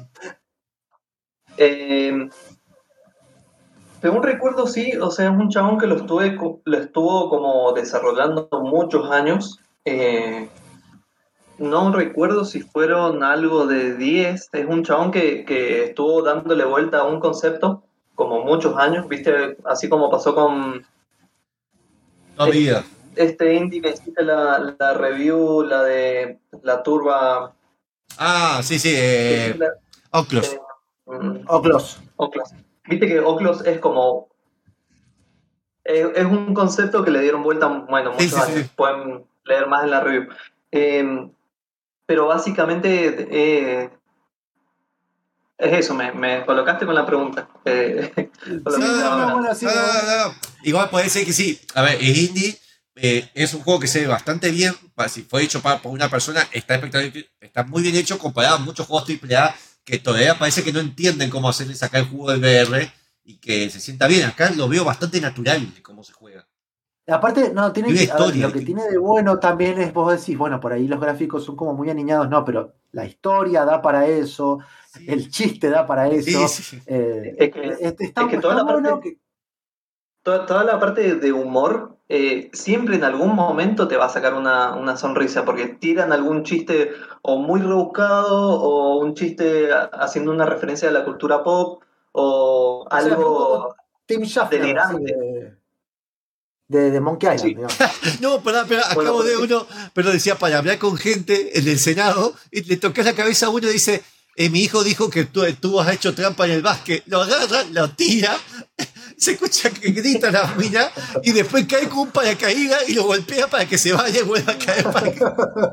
Eh, según recuerdo, sí, o sea, es un chabón que lo, estuve, co- lo estuvo como desarrollando muchos años. Eh, no recuerdo si fueron algo de diez. Es un chabón que, que estuvo dándole vuelta a un concepto como muchos años, viste, así como pasó con No vida. este indie que hiciste la, la review, la de la turba. Ah, sí, sí, eh, la- Oculus. eh, mm, Oclos. Oclos. Viste que Oclos es como. eh, es un concepto que le dieron vuelta, bueno, Sí, muchos sí, años. sí. Pueden leer más en la review. Eh, pero básicamente eh, es eso, me, me colocaste con la pregunta. Eh, con lo Sí, que No, no, estaba no, hablando. bueno, sí. no, no, bueno. no, no. Igual puede ser que sí. A ver, es indie. eh, es un juego que se ve bastante bien. pa- Si fue hecho pa- por una persona, está espectacular, está muy bien hecho comparado a muchos juegos triple A que todavía parece que no entienden cómo hacerle sacar el juego del V R y que se sienta bien. Acá lo veo bastante natural de cómo se juega. Aparte, no, tiene Y una que, a ver, historia. lo que y- tiene de bueno también es, vos decís, bueno, por ahí los gráficos son como muy aniñados, no, pero la historia da para eso, Sí, el chiste da para eso. sí, sí. eh, Es que, es- está es que toda está la bueno parte, que. toda, toda la parte de humor, eh, siempre en algún momento te va a sacar una, una sonrisa, porque tiran algún chiste o muy rebuscado, o un chiste a- haciendo una referencia a la cultura pop, o O sea, un poco algo Tim Schafer, así, delirante. de, de, de Monkey Island, Sí, digamos. No, pará, pará, Bueno, acabo de porque- uno, pero decía para hablar con gente en el Senado y le tocas la cabeza a uno y dice, eh, mi hijo dijo que tú, tú has hecho trampa en el básquet. Lo agarra, lo tira, se escucha que grita la mina y después cae con un paracaídas y lo golpea para que se vaya y vuelva a caer. Para que...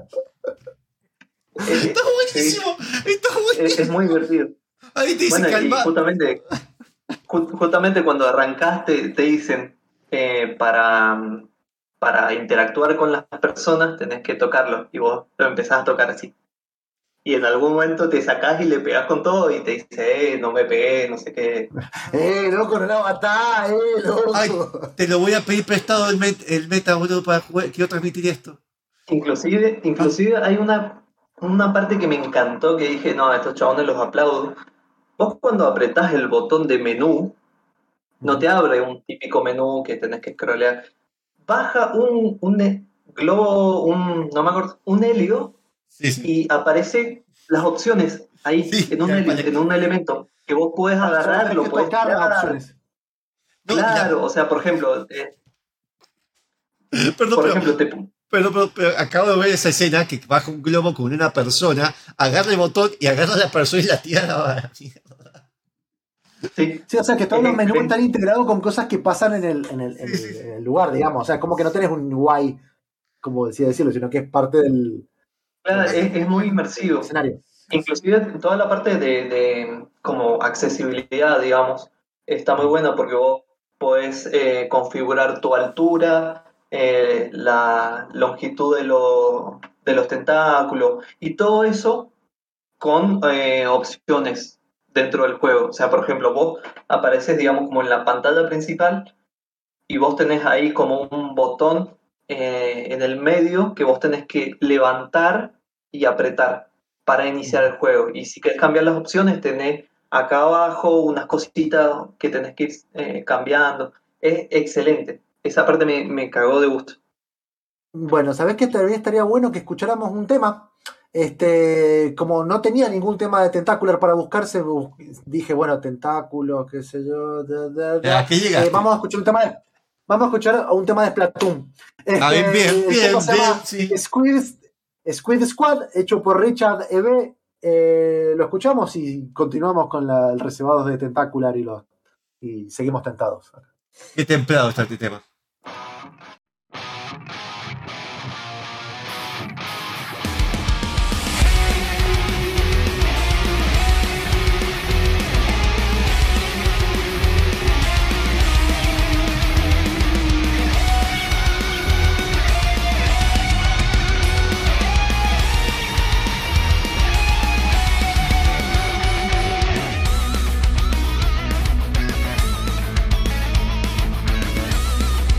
eh, Está buenísimo, está es, buenísimo. es muy divertido. Ahí te dice Bueno, y calma. justamente, ju- justamente cuando arrancaste te dicen, eh, para, para interactuar con las personas tenés que tocarlo, y vos lo empezás a tocar así. Y en algún momento te sacás y le pegás con todo y te dice, eh, no me pegué, no sé qué. ¡Eh, loco, no la matá! ¡Eh, loco! Ay, te lo voy a pedir prestado el, met, el meta, boludo, para jugar. Quiero transmitir esto. Inclusive, inclusive hay una, una parte que me encantó que dije, no, a estos chabones los aplaudo. Vos cuando apretás el botón de menú, no te abre un típico menú que tenés que scrollear. Baja un, un e- globo, un, no me acuerdo, un helio, Sí, sí. y aparece las opciones ahí, Sí, en, un ya, helio, vale. en un elemento que vos podés Solo agarrar, tenés lo que podés tocar las tirar. opciones. No, ya. Claro, o sea, por ejemplo, eh, Perdón, por pero, ejemplo, te, pero, pero, pero acabo de ver esa escena que baja un globo con una persona, agarra el botón y agarra a la persona y la tira a la mierda. sí, Sí, o sea que todos Es los menús excelente. están integrados con cosas que pasan en el, en el, en el- en el lugar, digamos. O sea, como que no tenés un U I, como decía decirlo, sino que es parte del, claro, del es, es muy inmersivo. escenario. Inclusive toda la parte de, de como accesibilidad, digamos, está muy buena porque vos podés eh, configurar tu altura, eh, la longitud de, lo- de los tentáculos y todo eso con eh, opciones dentro del juego. O sea, por ejemplo, vos apareces, digamos, como en la pantalla principal y vos tenés ahí como un botón eh, en el medio que vos tenés que levantar y apretar para iniciar el juego. Y si querés cambiar las opciones, tenés acá abajo unas cositas que tenés que ir eh, cambiando. Es excelente. Esa parte me, me cagó de gusto. Bueno, ¿sabés qué? Todavía estaría bueno que escucháramos un tema. Este, como no tenía ningún tema de Tentacular para buscarse, bu- dije, bueno, tentáculos, qué sé yo. Da, da, da. ¿A qué llegaste? Eh, vamos a escuchar un tema de, vamos a escuchar un tema de Splatoon. Este, Ah, bien, bien, el bien, tema se bien, llama sí. Squid, Squid Squad, hecho por Richard E B. Eh, lo escuchamos y continuamos con la, el reservados de Tentacular y los y seguimos tentados. Qué templado está este tema. Thank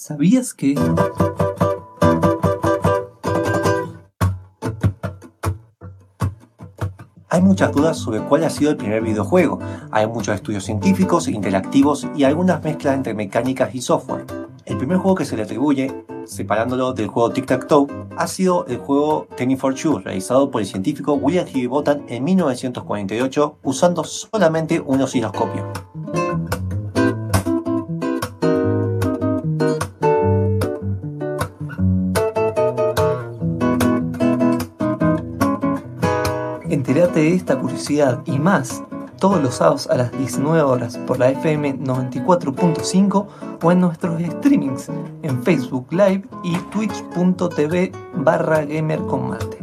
¿Sabías que...? Hay muchas dudas sobre cuál ha sido el primer videojuego. Hay muchos estudios científicos, interactivos y algunas mezclas entre mecánicas y software. El primer juego que se le atribuye, separándolo del juego Tic-Tac-Toe, ha sido el juego Ten for Two, realizado por el científico William Higginbotham en mil novecientos cuarenta y ocho usando solamente un osciloscopio. Entérate de esta curiosidad y más todos los sábados a las diecinueve horas por la F M noventa y cuatro punto cinco o en nuestros streamings en Facebook Live y twitch.tv barra gamercombate.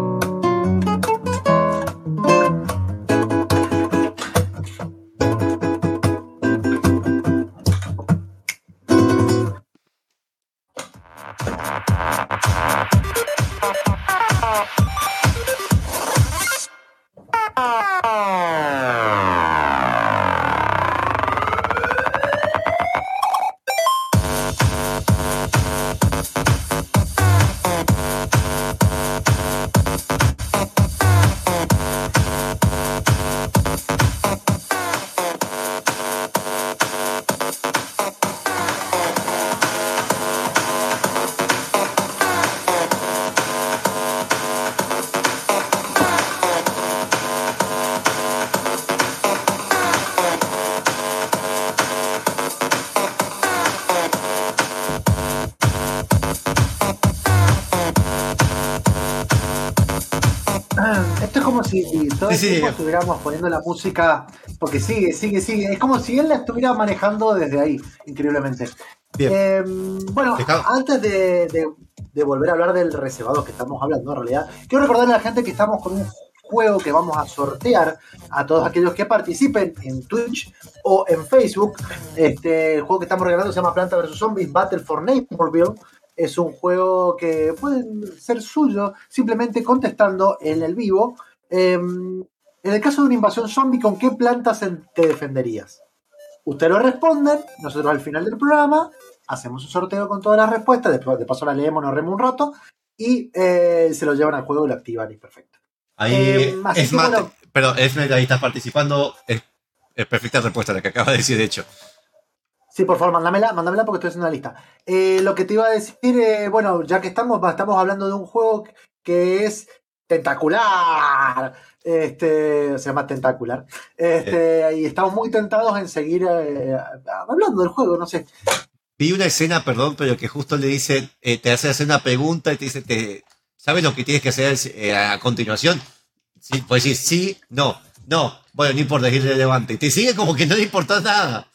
Esto es como si todo el Sí, sí. tiempo estuviéramos poniendo la música, porque sigue, sigue, sigue. Es como si él la estuviera manejando desde ahí, increíblemente. Bien. Eh, bueno, Dejá- antes de, de- de volver a hablar del reservado que estamos hablando, en realidad, quiero recordarle a la gente que estamos con un juego que vamos a sortear a todos aquellos que participen en Twitch o en Facebook. Este el juego que estamos regalando se llama Planta versus. Zombies Battle for Neighborville. Es un juego que puede ser suyo simplemente contestando en el vivo. Eh, en el caso de una invasión zombie, ¿con qué plantas te defenderías? Ustedes lo responden, nosotros al final del programa hacemos un sorteo con todas las respuestas, después de paso la leemos, nos reímos un rato y eh, se lo llevan al juego y lo activan y perfecto. Ahí Eh, así es que más, bueno. pero Esmer, ahí estás participando. Es, es perfecta respuesta la que acaba de decir, de hecho. Sí, por favor, mándamela, mándamela porque estoy haciendo una lista. Eh, lo que te iba a decir, eh, bueno, ya que estamos, estamos hablando de un juego que es tentacular. Este, se llama Tentacular. Este, y estamos muy tentados en seguir eh, hablando del juego, no sé. Vi una escena, perdón, pero que justo le dice, eh, te hace hacer una pregunta y te dice, te, ¿sabes lo que tienes que hacer eh, a continuación? Sí, puedes decir sí, no, no, bueno, no importa, es irrelevante. Y te sigue como que no le importa nada.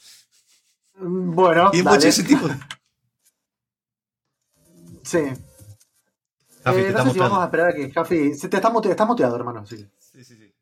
Bueno, Y dale. mucho ese tipo. Sí. Jafi, Eh, te no está sé si vamos mostrando. a esperar a que Jafi. Se te está muteado, está muteado, hermano. Sí. Sí, sí, sí.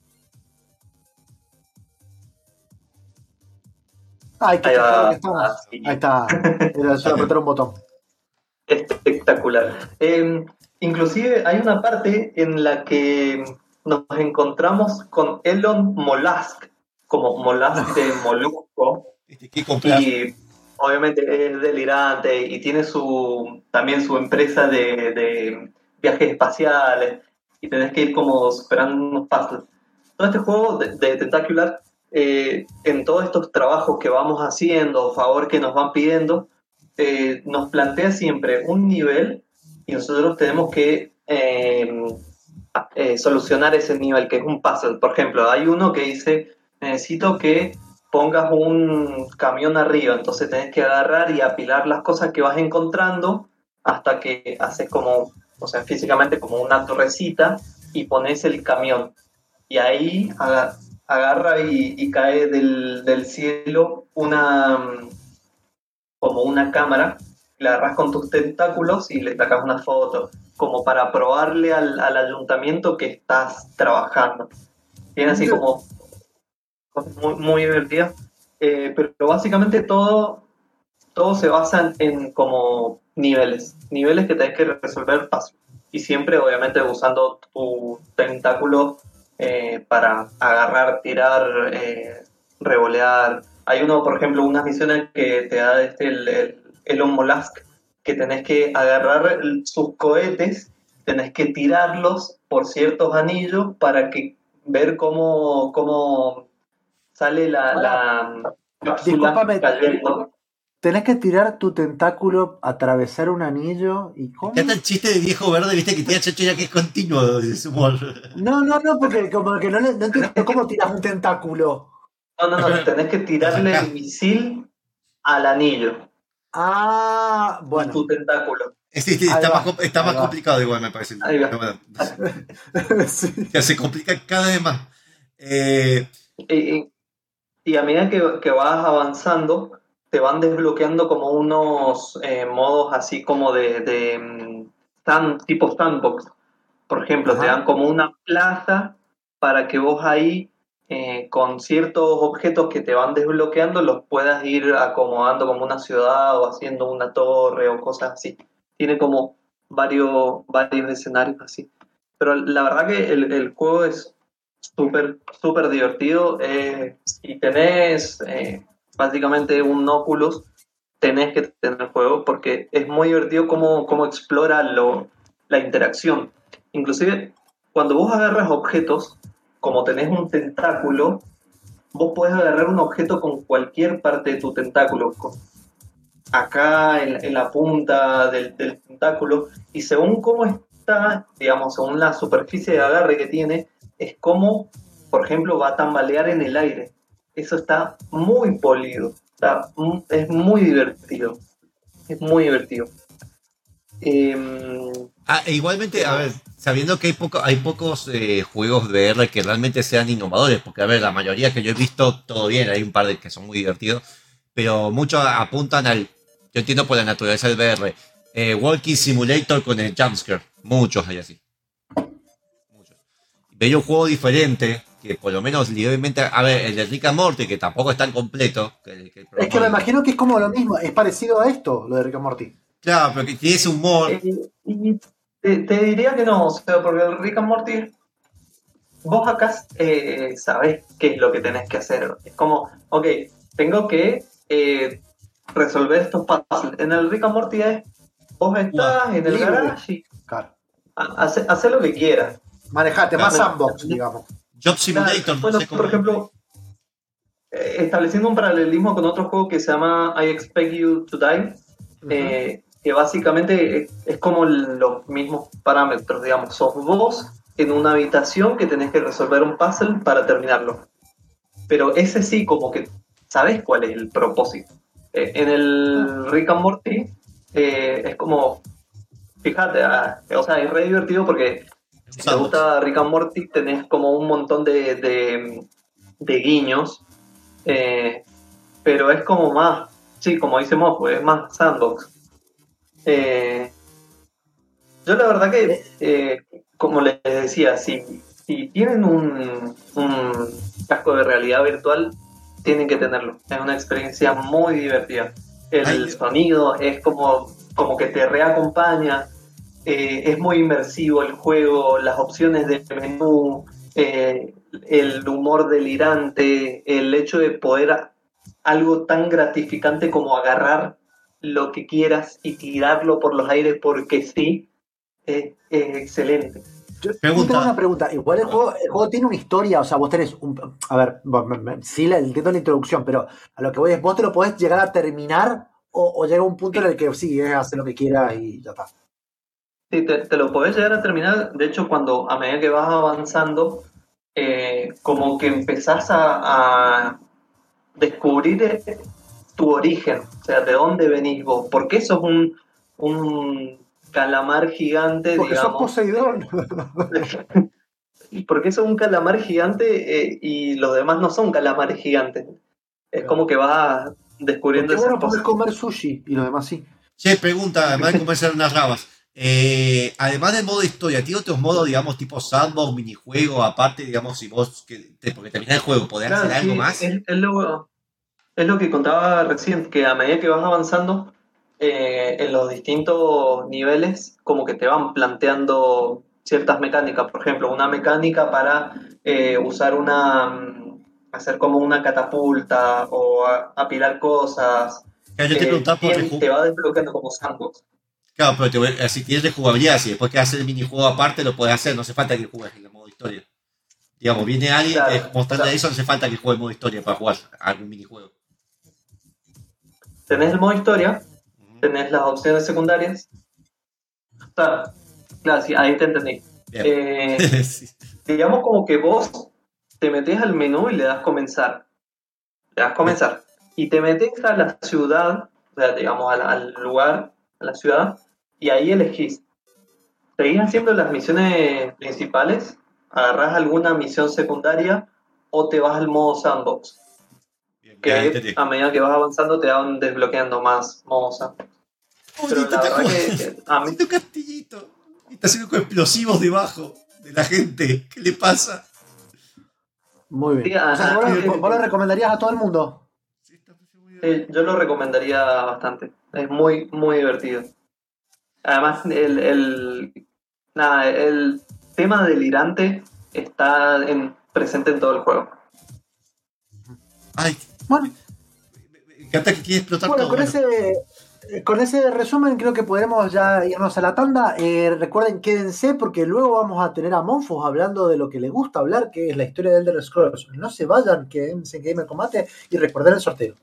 Ay, qué Ahí cajado va. que estamos. Ah, sí. Ahí está. Era solo apretar un botón. Espectacular. Eh, inclusive hay una parte en la que nos encontramos con Elon Musk, como Musk de molusco, ¿Qué comprar? y obviamente es delirante y tiene su también su empresa de, de viajes espaciales y tenés que ir como superando unos puzzles. Todo este juego de, de Tentacular, eh, en todos estos trabajos que vamos haciendo, favor que nos van pidiendo, eh, nos plantea siempre un nivel y nosotros tenemos que eh, eh, solucionar ese nivel, que es un puzzle. Por ejemplo, hay uno que dice, necesito que pongas un camión arriba, entonces tenés que agarrar y apilar las cosas que vas encontrando hasta que haces como, o sea, físicamente como una torrecita y pones el camión. Y ahí aga- agarra y, y cae del, del cielo una, como una cámara, la agarras con tus tentáculos y le sacas una foto, como para probarle al, al ayuntamiento que estás trabajando. Tiene así como muy, muy divertido, eh, pero básicamente todo, todo se basa en como niveles, niveles que tenés que resolver fácil. Y siempre, obviamente, usando tu tentáculo eh, para agarrar, tirar, eh, revolear. Hay uno, por ejemplo, unas misiones que te da este, el, el, Elon Musk, que tenés que agarrar el- sus cohetes, tenés que tirarlos por ciertos anillos para que ver cómo, cómo sale la, la cápsula Discúlpame, cayendo. tenés que tirar tu tentáculo, atravesar un anillo y Me ¿cómo? encanta el chiste de viejo verde, viste, que tiene chacho ya que es continuo de su humor. No, no, no, porque como que no, le- no entiendo cómo tiras un tentáculo. No, no, no, tenés que tirarle el misil al anillo Ah, con bueno. tu tentáculo. Sí, sí, Ahí está va, más, com- está ahí más va. complicado igual, me parece. Ahí va. No, no, no sé. Sí. Ya se complica cada vez más. Eh, Y, y- y a medida que, que vas avanzando, te van desbloqueando como unos eh, modos así como de, de mm, sand- tipo sandbox. Por ejemplo, te Ajá. dan como una plaza para que vos ahí, eh, con ciertos objetos que te van desbloqueando, los puedas ir acomodando como una ciudad o haciendo una torre o cosas así. Tiene como varios, varios escenarios así. Pero la verdad que el, el juego es súper, súper divertido. Eh, si tenés eh, básicamente un Oculus, tenés que tener el juego porque es muy divertido cómo, cómo explora lo, la interacción. Inclusive, cuando vos agarras objetos, como tenés un tentáculo, vos podés agarrar un objeto con cualquier parte de tu tentáculo, con- acá en, en la punta del, del tentáculo, y según cómo está, digamos, según la superficie de agarre que tiene, es como, por ejemplo, va a tambalear en el aire. Eso está muy polido, está, mu- es muy divertido, es muy divertido. Em, ah, e igualmente, ¿qué a ver, más? sabiendo que hay, poco, hay pocos eh, juegos V R que realmente sean innovadores, porque a ver, la mayoría que yo he visto, todo bien, hay un par de que son muy divertidos, pero muchos apuntan al, yo entiendo por la naturaleza del V R, eh, Walking Simulator con el jumpscare, muchos hay así. Muchos. Veía un juego diferente, que por lo menos levemente, a ver, el de Rick and Morty, que tampoco es tan completo, que, que Es que me imagino que es como lo mismo, es parecido a esto, lo de Rick and Morty. claro, pero que tiene ese humor. Eh, y te, te diría que no, o sea, porque el Rick and Morty, vos acá eh, sabés qué es lo que tenés que hacer. Es como, ok, tengo que eh, resolver estos puzzles. En el Rick and Morty es, vos estás en el Libre. garage y Claro. ha- hace, hace lo que quieras. Manejate, más Claro. sandbox, digamos. Job Simulator, no Bueno, sé cómo. por ejemplo, eh, estableciendo un paralelismo con otro juego que se llama I Expect You to Die, eh, que básicamente es, es como los mismos parámetros, digamos, sos vos en una habitación que tenés que resolver un puzzle para terminarlo. Pero ese sí, como que sabés cuál es el propósito. Eh, en el Rick and Morty eh, es como, fíjate, ah, o sea, es re divertido porque si te Sandbox. gusta Rick and Morty tenés como un montón de, de, de guiños, eh, pero es como más, sí, como dice Mofo, es más sandbox. Eh, yo la verdad que, eh, como les decía, si, si tienen un, un casco de realidad virtual, tienen que tenerlo. Es una experiencia muy divertida. El Ay, sonido es como, como que te reacompaña, eh, es muy inmersivo el juego, las opciones del menú, eh, el humor delirante, el hecho de poder a- algo tan gratificante como agarrar lo que quieras y tirarlo por los aires porque sí, es, es excelente. Yo, yo Pregunta. tengo una pregunta. Igual el juego, el juego tiene una historia, o sea, vos tenés un. A ver, vos- me- me- sí la, entiendo la introducción, pero a lo que voy es, vos te lo podés llegar a terminar o, o llega un punto en el que sí, es hacer lo que quieras y ya está. Sí, te, te lo podés llegar a terminar. De hecho, cuando a medida que vas avanzando, eh, como que empezás a, a descubrir eh, tu origen, o sea, de dónde venís vos. ¿Por qué sos un, un calamar gigante, Porque sos digamos? Poseidón. ¿Y por qué sos un calamar gigante eh, y los demás no son calamares gigantes? Es Claro. como que vas descubriendo Porque esas vos no podés cosas. comer sushi y los demás sí. Che, pregunta, además de comerse unas rabas. Eh, además del modo historia, ¿tiene otros modos, digamos, tipo sandbox, minijuego, aparte, digamos, si vos, que, te, porque terminás el juego, podés Claro, hacer algo sí, más? es, es lo, es lo que contaba recién, que a medida que vas avanzando eh, en los distintos niveles, como que te van planteando ciertas mecánicas. Por ejemplo, una mecánica para eh, usar una, mm, hacer como una catapulta o a- apilar cosas. Claro, yo te eh, preguntaba porque tien- te ju- va desbloqueando como sandbox. claro, pero te voy- eh, si tienes de jugabilidad, si después quieres hacer el minijuego aparte, lo puedes hacer, no hace falta que juegues en el modo historia. Digamos, viene alguien y te Claro, o mostrando sea, eso, no hace falta que juegue el modo historia para jugar algún minijuego. tenés el modo historia, Ujú. tenés las opciones secundarias. O sea, claro, sí, ahí te entendí. Bien. Eh, Sí. digamos como que vos te metes al menú y le das comenzar. Le das comenzar. Y te metes a la ciudad, o sea, digamos al, al lugar, a la ciudad, y ahí elegís. Seguís haciendo las misiones principales, agarrás alguna misión secundaria o te vas al modo sandbox, Bien, ya que entendí. a medida que vas avanzando te van desbloqueando más modo sandbox. Pero Oye, la está verdad que, jugando. que a mí, Haciendo castillito. Y está haciendo con explosivos debajo de la gente. ¿Qué le pasa? Muy sí, bien. a- O sea, que vos, a- lo- vos lo recomendarías a todo el mundo. Sí, está muy bien. eh, yo lo recomendaría bastante. Es muy, muy divertido. Además, el, el, nada, el tema delirante está en- presente en todo el juego. Ay, Bueno, me encanta que quiere explotar bueno, todo. con Bueno, ese, eh, con ese resumen creo que podremos ya irnos a la tanda. Eh, recuerden, quédense porque luego vamos a tener a Monfus hablando de lo que le gusta hablar, que es la historia de Elder Scrolls. No se vayan, quédense en Gamer Combate y recuerden el sorteo.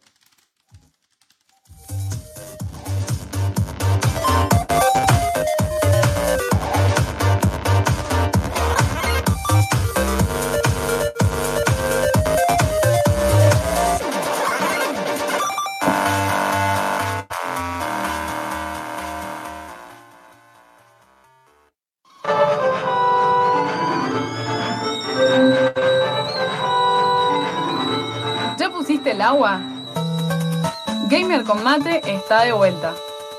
¿Ya pusiste el agua? Gamer con Mate está de vuelta.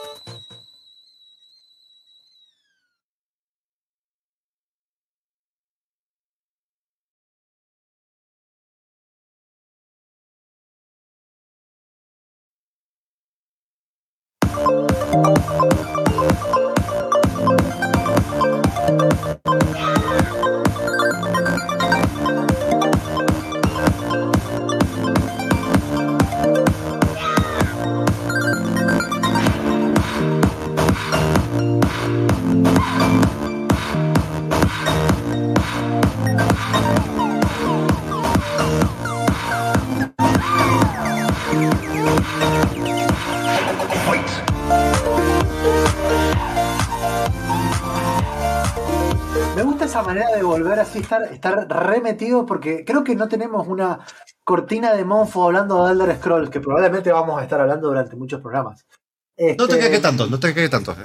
Me gusta esa manera de volver así, estar, estar remetido, porque creo que no tenemos una cortina de Monfo hablando de Elder Scrolls, que probablemente vamos a estar hablando durante muchos programas. no te Este, cague tanto, no te cague tanto. Eh.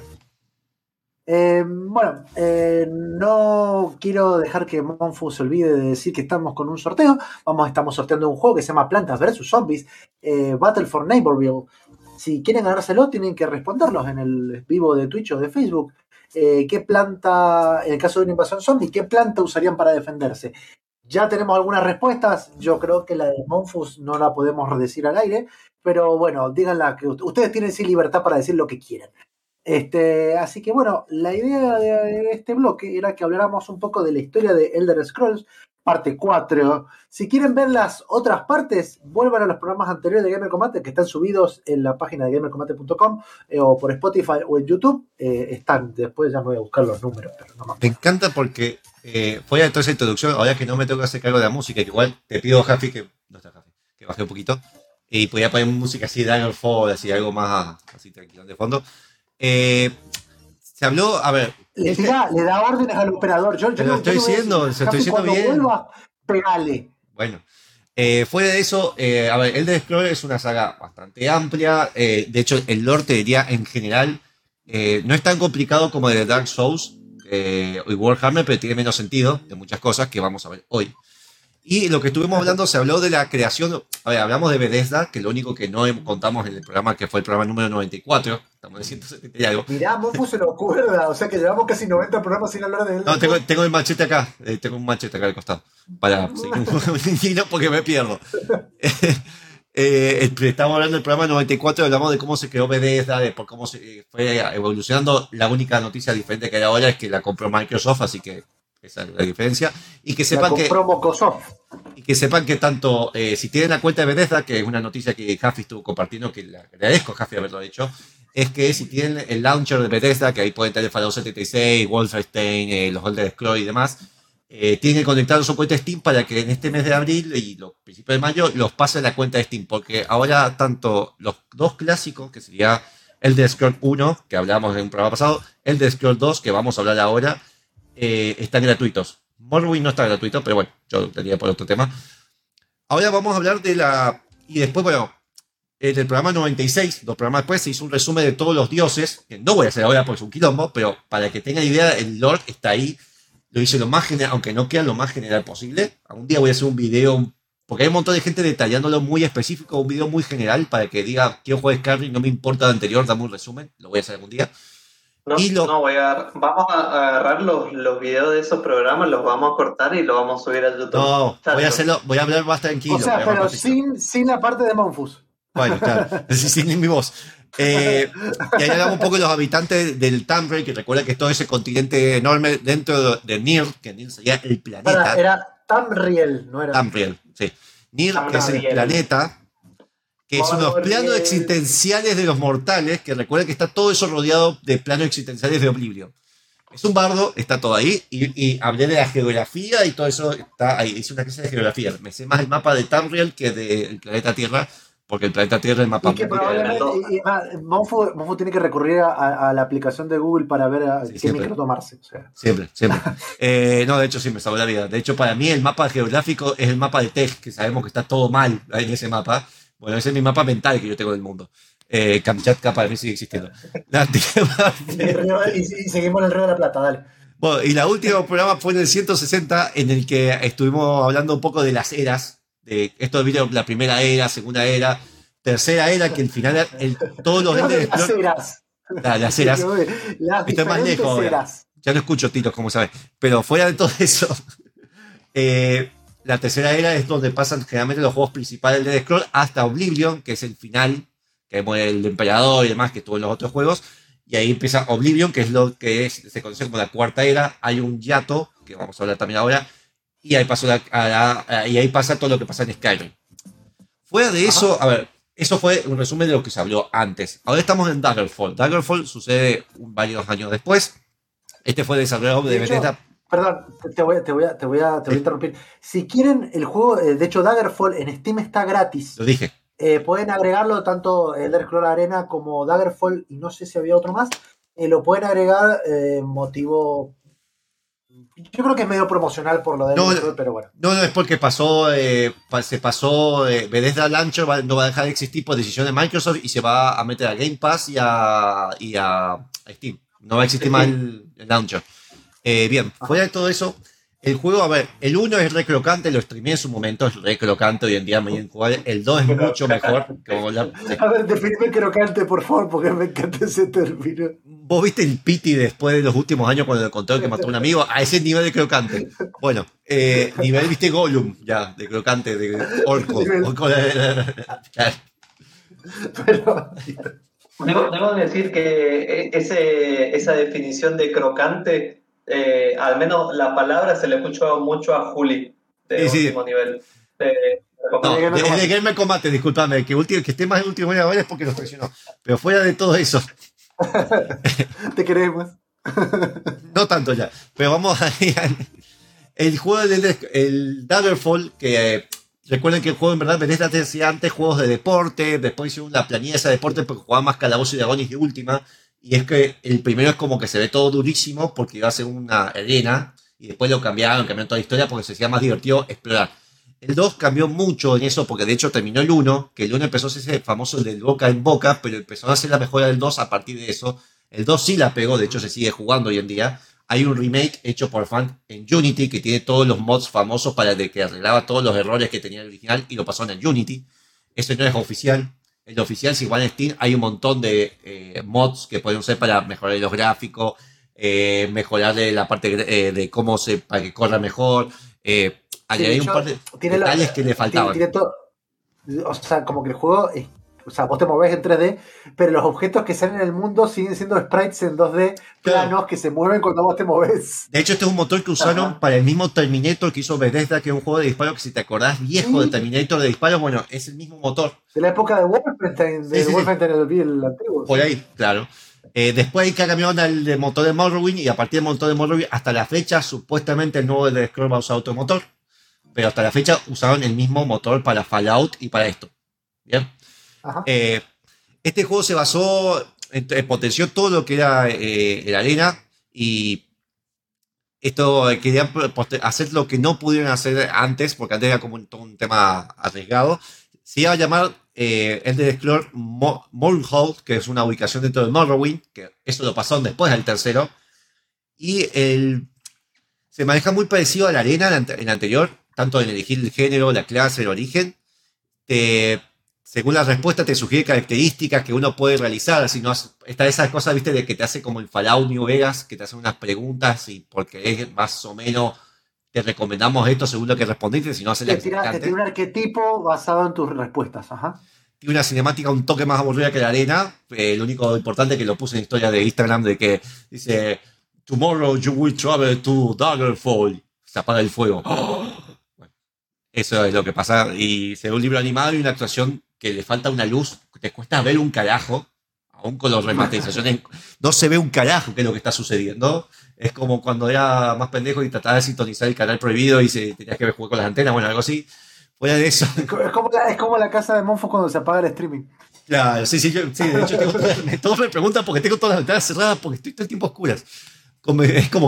Eh, bueno, eh, no quiero dejar que Monfu se olvide de decir que estamos con un sorteo. Vamos, estamos sorteando un juego que se llama Plantas versus Zombies, eh, Battle for Neighborville. Si quieren ganárselo, tienen que responderlos en el vivo de Twitch o de Facebook. Eh, ¿Qué planta, en el caso de una invasión zombie, qué planta usarían para defenderse? Ya tenemos algunas respuestas. Yo creo que la de Monfus no la podemos decir al aire, pero bueno, díganla, que ustedes tienen sí libertad para decir lo que quieran. Este, así que bueno, la idea de este bloque era que habláramos un poco de la historia de Elder Scrolls, parte cuatro. Si quieren ver las otras partes, vuelvan a los programas anteriores de Gamer Combate que están subidos en la página de gamer combate punto com eh, o por Spotify o en YouTube. Eh, están, después ya me voy a buscar los números, pero no me Me encanta porque eh, fuera de toda esa introducción, ahora que no me tengo que hacer cargo de la música, que igual te pido, Jafi, que no está Jafi, que baje un poquito, y podía poner música así, Daggerfall, así algo más así tranquilo de fondo. Eh, se habló, a ver, Le, este- tira- le da órdenes al operador. Yo, yo Te lo no- estoy yo no voy a diciendo, decir, se estoy Jafi, diciendo cuando bien. vuelva, pegale. Bueno, eh, fuera de eso, eh, a ver, Elder Scrolls es una saga bastante amplia. Eh, de hecho, el lore, te diría, en general, eh, no es tan complicado como el de Dark Souls eh, y Warhammer, pero tiene menos sentido de muchas cosas que vamos a ver hoy. Y lo que estuvimos hablando, se habló de la creación, a ver, hablamos de Bethesda, que lo único que no contamos en el programa, que fue el programa número noventa y cuatro, estamos en ciento setenta y algo. Mirá, Monfu se lo acuerda, o sea que llevamos casi noventa programas sin hablar de él. No, tengo, tengo el machete acá, eh, tengo un machete acá al costado, para seguir un poco indigno porque me pierdo. Eh, el- estamos hablando del programa noventa y cuatro, hablamos de cómo se creó Bethesda, de por cómo se eh, fue evolucionando. La única noticia diferente que hay ahora es que la compró Microsoft, así que esa es la diferencia. Y que La sepan que, compró Microsoft. y que sepan que tanto, eh, si tienen la cuenta de Bethesda, que es una noticia que Jaffi estuvo compartiendo, que le agradezco a Jaffi haberlo hecho, es que si tienen el launcher de Bethesda, que ahí pueden tener Fallout setenta y seis, Wolfenstein, eh, los Elder Scrolls y demás, eh, tienen que conectar su cuenta de Steam para que en este mes de abril y los principios de mayo los pase a la cuenta de Steam, porque ahora tanto los dos clásicos, que sería Elder Scrolls uno, que hablamos en un programa pasado, Elder Scrolls dos, que vamos a hablar ahora, eh, están gratuitos. Morrowind no está gratuito, pero bueno, yo lo tenía por otro tema. Ahora vamos a hablar de la... Y después, bueno, en el programa noventa y seis, dos programas después, se hizo un resumen de todos los dioses, que no voy a hacer ahora porque es un quilombo, pero para que tengan idea, el lore está ahí. Lo hice lo más general, aunque no queda lo más general posible. Algún día voy a hacer un video, porque hay un montón de gente detallándolo muy específico, un video muy general para que diga, quiero jugar Skyrim, no me importa lo anterior, dame un resumen, lo voy a hacer algún día. No, Y lo- no voy a... Vamos a agarrar los, los videos de esos programas, los vamos a cortar y los vamos a subir a YouTube. No, Chacho. voy a hacerlo, voy a hablar más tranquilo. O sea, voy a hablar pero más tranquilo. sin, sin la parte de Monfus. Bueno, claro, sí, sin mi voz. Eh, y ahí hablamos un poco de los habitantes del Tamriel, que recuerda que es todo ese continente enorme dentro de Nir, que Nir sería el planeta. Era, era Tamriel, no era. Tamriel, sí. Nir, que es el Tamriel. planeta, que es unos Tamriel. planos existenciales de los mortales, que recuerda que está todo eso rodeado de planos existenciales de Oblivion. Es un bardo, está todo ahí, y, y hablé de la geografía y todo eso está ahí. Hice una clase de geografía. Me sé más el mapa de Tamriel que del planeta Tierra, porque el planeta Tierra es el mapa Y que mundial. probablemente y- y, ah, Monfu, Monfu tiene que recurrir a, a- a la aplicación de Google para ver a Sí, qué siempre. micro tomarse. O sea. Siempre, siempre. Eh, no, de hecho sí me salvó la vida. De hecho, para mí el mapa geográfico es el mapa de Tej, que sabemos que está todo mal en ese mapa. Bueno, ese es mi mapa mental que yo tengo del mundo. Eh, Kamchatka para mí sigue existiendo. La última- Y, el río- y- y seguimos en el Río de la Plata, dale. bueno, y la última programa fue en el ciento sesenta, en el que estuvimos hablando un poco de las eras. De esto de video, la primera era, segunda era, tercera era, que al final el, todos los Elder Las Scrolls- eras. la- las eras. Las Estoy más diferentes lejos ahora. eras. Ya no escucho tiros, como sabes. Pero fuera de todo eso, eh, la tercera era es donde pasan generalmente los juegos principales de Scroll hasta Oblivion, que es el final, que muere el emperador y demás, que estuvo en los otros juegos. Y ahí empieza Oblivion, que es lo que es, se conoce como la cuarta era. Hay un hiato, que vamos a hablar también ahora. Y ahí, pasó la, a la- a- y ahí pasa todo lo que pasa en Skyrim. Fuera de eso, a ver, eso fue un resumen de lo que se habló antes. Ahora estamos en Daggerfall. Daggerfall sucede varios años después. Este fue desarrollado de, De hecho, Bethesda. Perdón, te voy, te voy a, te voy a, te voy a interrumpir. Si quieren el juego, eh, de hecho Daggerfall en Steam está gratis. Lo dije. Eh, pueden agregarlo tanto Elder Scrolls Arena como Daggerfall y no sé si había otro más. Eh, lo pueden agregar eh, motivo... Yo creo que es medio promocional por lo de No, Elder Scrolls, pero bueno. No, no, es porque pasó, eh, pa- se pasó, eh, Bethesda Launcher va- no va a dejar de existir por decisión de Microsoft y se va a meter a Game Pass y a, y a Steam. No va a existir más el, el Launcher. Eh, bien, fuera de todo eso, el juego, a ver, el uno es re crocante, lo streameé en su momento, es re crocante hoy en día, me viene jugar. El dos es mucho mejor. Como la- A ver, definime crocante, por favor, porque me encanta ese término. ¿Vos viste el piti después de los últimos años cuando le contó que mató a un amigo? A ese nivel de crocante. Bueno, eh, nivel, viste, Gollum, ya, de crocante, de orco. Nivel. orco de- Pero, Debo, debo decir que ese, esa definición de crocante, eh, al menos la palabra se le escuchó mucho a Juli, de Sí, sí. último nivel. Eh, No, de Gamer de, Combate. de Gamer Combate, disculpame, que, último, que esté más en último nivel ahora es porque nos traicionó. Pero fuera de todo eso, te queremos. no tanto ya. Pero vamos a ir al- el juego del el Daggerfall, que eh, recuerden que el juego en verdad Bethesda te hacía antes juegos de deporte, después hicieron la planilla esa de deporte porque jugaba más Calabozos y Dragones de última. Y es que el primero es como que se ve todo durísimo porque iba a ser una arena y después lo cambiaron, cambiaron toda la historia porque se hacía más divertido explorar. El dos cambió mucho en eso porque de hecho terminó el uno, que el uno empezó a ser famoso del boca en boca, pero empezó a hacer la mejora del dos a partir de eso. El dos sí la pegó, de hecho se sigue jugando hoy en día. Hay un remake hecho por fan en Unity que tiene todos los mods famosos para de que arreglaba todos los errores que tenía el original y lo pasó en Unity. Eso no es oficial. El oficial, si igual en Steam, hay un montón de eh, mods que pueden usar para mejorar los gráficos, eh, mejorarle la parte eh, de cómo se, para que corra mejor, eh, Sí, añadir de un hecho, par de tiene la- detalles que le faltaban. Tiene, tiene todo, o sea, como que el juego es o sea, vos te movés en tres D, pero los objetos que salen en el mundo siguen siendo sprites en dos D planos Claro. que se mueven cuando vos te movés. De hecho, este es un motor que usaron Ajá. para el mismo Terminator que hizo Bethesda, que es un juego de disparos que, si te acordás, viejo Sí. de Terminator de disparos, bueno, es el mismo motor. De la época de Wolfenstein, de Sí, sí, sí. Wolfenstein el, el antiguo. Por ahí, claro. Eh, después ahí que cambiaron al de motor de Morrowind, y a partir del motor de Morrowind hasta la fecha, supuestamente el nuevo Elder Scrolls va a usar otro motor, pero hasta la fecha usaron el mismo motor para Fallout y para esto. ¿Bien? Ajá. Eh, este juego se basó, en- en- potenció todo lo que era eh, la arena, y esto eh, querían poste- hacer lo que no pudieron hacer antes, porque antes era como un, todo un tema arriesgado. Se iba a llamar eh, Elder Scrolls Mo- Mournhold, que es una ubicación dentro de Morrowind, que eso lo pasaron después del tercero. Y el, se maneja muy parecido a la arena en el anterior, tanto en elegir el género, la clase, el origen. Te, según la respuesta, te sugiere características que uno puede realizar. Si no, está esa cosa, viste, de que te hace como el Fallout New Vegas, que te hacen unas preguntas y porque es más o menos te recomendamos esto según lo que respondiste, si no haces la Te tira, te explicante. tira un arquetipo basado en tus respuestas. Ajá. Tiene una cinemática un toque más aburrida que la arena. Eh, lo único importante es que lo puse en historia de Instagram, de que dice: Tomorrow you will travel to Daggerfall. Se apaga el fuego. Bueno, eso es lo que pasa. Y se ve un libro animado y una actuación que le falta una luz. Te cuesta ver un carajo. Aún con las remasterizaciones, no se ve un carajo qué es lo que está sucediendo. Es como cuando era más pendejo y trataba de sintonizar el canal prohibido y se, tenías que jugar con las antenas, bueno, algo así. Fuera de eso. Es co- es como, la, es como la casa de Monfos cuando se apaga el streaming. Claro, sí, sí, yo, sí, de hecho tengo todas, me- todos me preguntan porque tengo todas las ventanas cerradas porque estoy todo el tiempo a oscuras. Como- es como...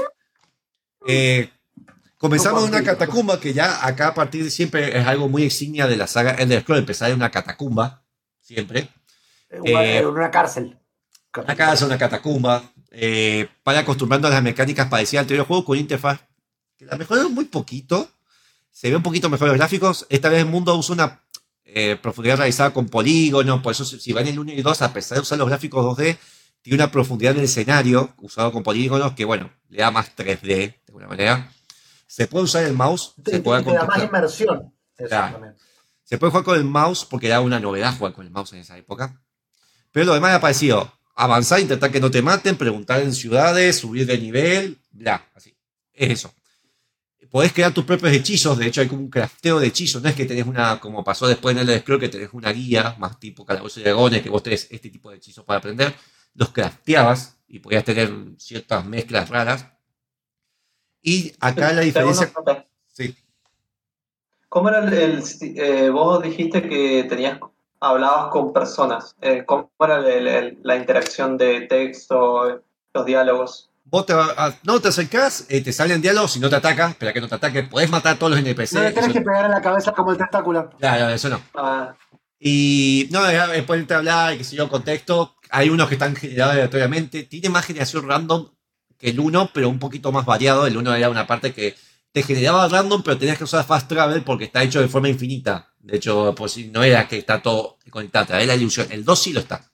Eh, comenzamos en una catacumba que ya acá a partir de siempre es algo muy insignia de la saga Elder Scrolls, empezar en una catacumba, siempre. En una, Eh, en una cárcel. Acá es una catacumba, eh, para acostumbrando a las mecánicas parecidas al anterior juego con interfaz que la mejoraron muy poquito. Se ve un poquito mejor los gráficos. Esta vez el mundo usa una eh, profundidad realizada con polígonos. Por eso, si, si van en el uno y dos, a pesar de usar los gráficos dos D, tiene una profundidad del escenario usado con polígonos que, bueno, le da más tres D de alguna manera. Se puede usar el mouse. Te, Se te- puede, te da más contestar- inmersión. Eso Claro. también. se puede jugar con el mouse porque era una novedad jugar con el mouse en esa época. Pero lo demás ha parecido avanzar, intentar que no te maten, preguntar en ciudades, subir de nivel, bla, así. Es eso. Podés crear tus propios hechizos, de hecho hay como un crafteo de hechizos, no es que tenés una, como pasó después en el Elder Scrolls, que tenés una guía, más tipo Calabozo y Dragones, que vos tenés este tipo de hechizos para aprender, los crafteabas y podías tener ciertas mezclas raras. Y acá la Te hago diferencia... una pregunta. Sí. ¿Cómo era el, el- eh, vos dijiste que tenías, hablabas con personas? Eh, ¿Cómo era el- el- la interacción de texto, los diálogos? Vos te, va- a- no te acercás, eh, te salen diálogos, si no te atacas, espera que no te ataque, podés matar a todos los N P C. No le tenés eso- que pegar en la cabeza como el tentáculo. Claro, eso no. Ah, Y no, después de hablar y que sé yo, contexto, hay unos que están generados aleatoriamente. Tiene más generación random que el uno, pero un poquito más variado. El uno era una parte que te generaba random, pero tenías que usar fast travel porque está hecho de forma infinita. De hecho, pues si no era que está todo conectado, trae la ilusión. El dos sí lo está.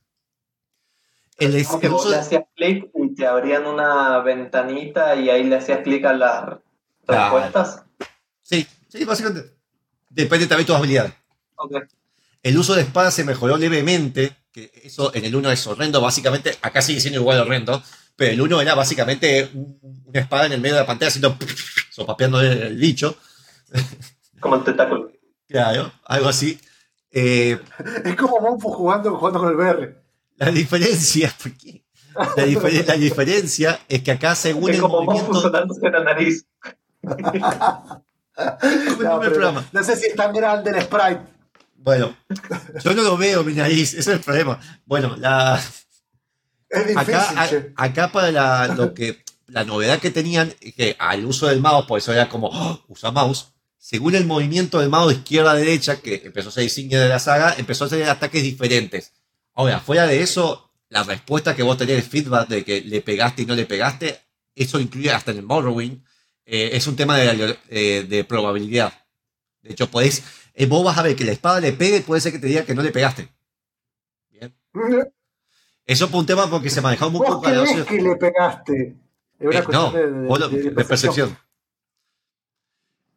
El, es- como que el vos uso le de- hacías clic y te abrían una ventanita y ahí le hacías clic a las Claro. respuestas. Sí, sí, básicamente. Depende también de tus habilidades. Ok. El uso de espada se mejoró levemente, que eso en el uno es horrendo, básicamente, acá sigue siendo igual horrendo, pero el uno era básicamente un- una espada en el medio de la pantalla haciendo sopapeando el, el bicho, Como el tentáculo. claro, algo así. Eh, Es como Monfos jugando, jugando con el V R. la diferencia, ¿por qué? La, difer- la diferencia es que acá según Es el como vos movimiento... funcionándose la nariz. el No, pero programa. no sé si es tan grande el sprite. Bueno, yo no lo veo mi nariz, ese es el problema. Bueno, la... Es difícil, Acá, che. a- acá para la, lo que, la novedad que tenían es que al uso del mouse, por eso era como, ¡oh! Usa mouse, según el movimiento del mouse de izquierda a derecha, que empezó a ser insignia de la saga, empezó a tener ataques diferentes. Ahora, fuera de eso, la respuesta que vos tenés, el feedback de que le pegaste y no le pegaste, eso incluye hasta en el Morrowind, eh, es un tema de, eh, de probabilidad. De hecho, podés, eh, vos vas a ver que la espada le pegue y puede ser que te diga que no le pegaste. Bien. Eso fue un tema porque se manejaba muy Vos poco a la creés que le pegaste. Es una Eh, no, cuestión de, de- vos lo- de- de de percepción.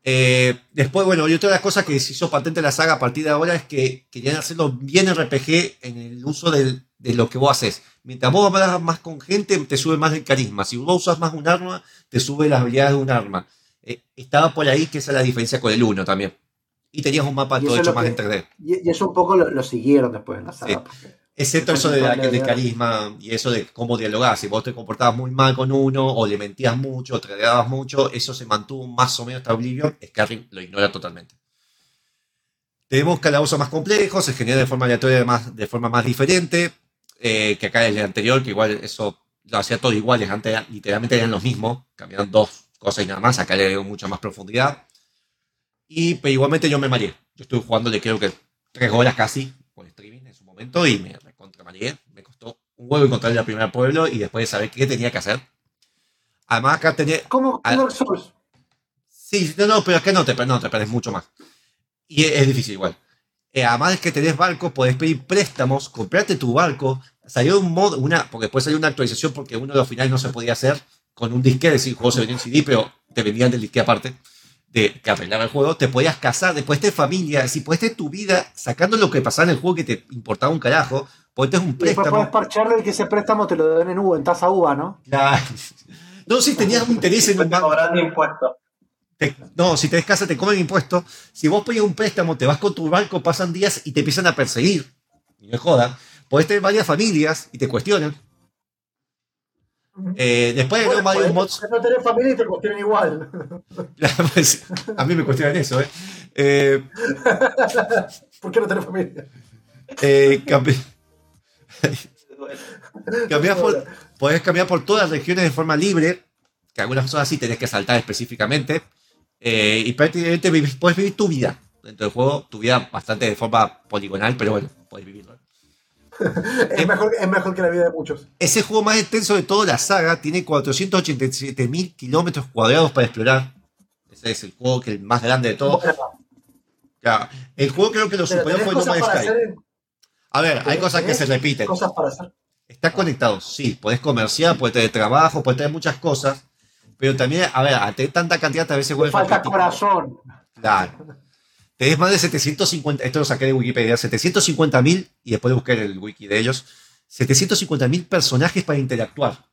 Eh, después, bueno, y otra de las cosas que se hizo patente en la saga a partir de ahora es que querían hacerlo bien R P G en el uso del, de lo que vos haces. Mientras vos hablas más con gente, te sube más el carisma. Si vos usas más un arma, te sube las habilidades de un arma. Eh, estaba por ahí que esa es la diferencia con el uno también. Y tenías un mapa todo hecho más que, en tres D. Y, y eso un poco lo, lo siguieron después en la saga. Sí. Excepto eso de, la, de carisma y eso de cómo dialogás. Si vos te comportabas muy mal con uno, o le mentías mucho, o te agradabas mucho, eso se mantuvo más o menos hasta Oblivion. Skyrim lo ignora totalmente. Tenemos calabozos más complejos, se genera de forma aleatoria, más, de forma más diferente, eh, que acá en el anterior, que igual eso lo hacía todo iguales. Antes literalmente eran los mismos, cambiaban dos cosas y nada más. Acá le dio mucha más profundidad. Y pero igualmente yo me mareé. Yo estuve jugándole creo que tres horas casi por streaming en su momento y me recontra mareé. Me costó un huevo encontrar el primer pueblo y después de saber qué tenía que hacer. Además acá tenía... ¿Cómo Dark Souls? Sí, no, no, pero acá no te, no, te perdés mucho más. Y es, es difícil igual. Eh, además es que tenés barcos, podés pedir préstamos, comprarte tu barco. Salió un mod, una, porque después salió una actualización porque uno de los finales no se podía hacer con un disque, es decir, el juego se venía en C D, pero te vendían del disque aparte. De que arreglaba el juego, te podías casar, después de familia, si puedes tener tu vida sacando lo que pasaba en el juego que te importaba un carajo, podés tener un préstamo. Y después puedes parcharlo y que ese préstamo te lo den en U, en tasa U A, ¿no? Claro. No, si tenías un interés en un banco. Cobrando impuestos. Te, no, si tenés casa te comen impuestos. Si vos pedís un préstamo, te vas con tu banco, pasan días y te empiezan a perseguir. Y no es joda. Podés tener varias familias y te cuestionan. Eh, después bueno, de varios pues, mods. No tenés familia y te cuestionan igual. Pues, a mí me cuestionan eso, ¿eh? eh ¿Por qué no tenés familia? Eh, cambi cambiar por, podés cambiar por todas las regiones de forma libre, que algunas cosas sí tenés que saltar específicamente, eh, y prácticamente vivís, podés vivir tu vida dentro del juego, tu vida bastante de forma poligonal, pero bueno, podés vivirlo. es, mejor, es mejor que la vida de muchos. Es el juego más extenso de toda la saga, tiene cuatrocientos ochenta y siete mil kilómetros cuadrados para explorar. Ese es el juego que es el más grande de todos. Claro, el juego creo que lo superó fue No Man's Sky. Hacer... A ver, hay cosas que se repiten. Cosas para hacer. Estás conectado, sí, podés comerciar, podés tener trabajo, podés tener muchas cosas, pero también, a ver, a tener tanta cantidad a veces vuelve falta corazón. Claro. Tenés más de setecientos cincuenta, esto lo saqué de Wikipedia, setecientos cincuenta mil, y después busqué el wiki de ellos, setecientos cincuenta mil personajes para interactuar.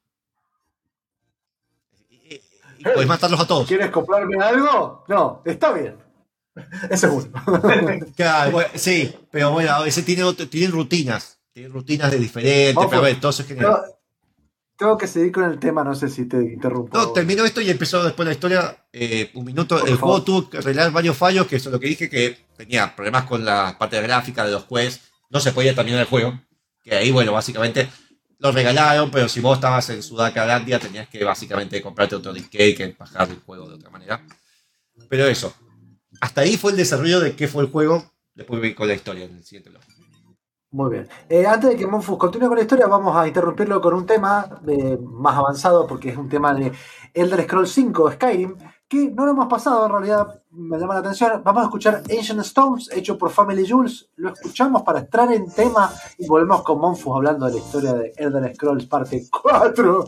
Y, y hey, podés matarlos a todos. ¿Quieres comprarme algo? No, está bien. Ese es uno. Claro, bueno, sí, pero bueno, a veces tienen, tienen rutinas, tienen rutinas de diferentes, Ojo, pero a ver, entonces general. Tengo que seguir con el tema, no sé si te interrumpo. No, terminó esto y empezó después la historia. Eh, un minuto. Por el favor. Juego tuvo que arreglar varios fallos, que eso es lo que dije, que tenía problemas con la parte de gráfica de los quests. No se podía terminar el juego. Que ahí, bueno, básicamente lo regalaron, pero si vos estabas en Sudacalandia tenías que básicamente comprarte otro disque que bajar el juego de otra manera. Pero eso. Hasta ahí fue el desarrollo de qué fue el juego. Después voy con la historia en el siguiente blog. Muy bien. Eh, antes de que Monfus continúe con la historia, vamos a interrumpirlo con un tema eh, más avanzado, porque es un tema de Elder Scrolls cinco, Skyrim, que no lo hemos pasado, en realidad me llama la atención. Vamos a escuchar Ancient Stones, hecho por Family Jules. Lo escuchamos para entrar en tema y volvemos con Monfus hablando de la historia de Elder Scrolls parte cuatro.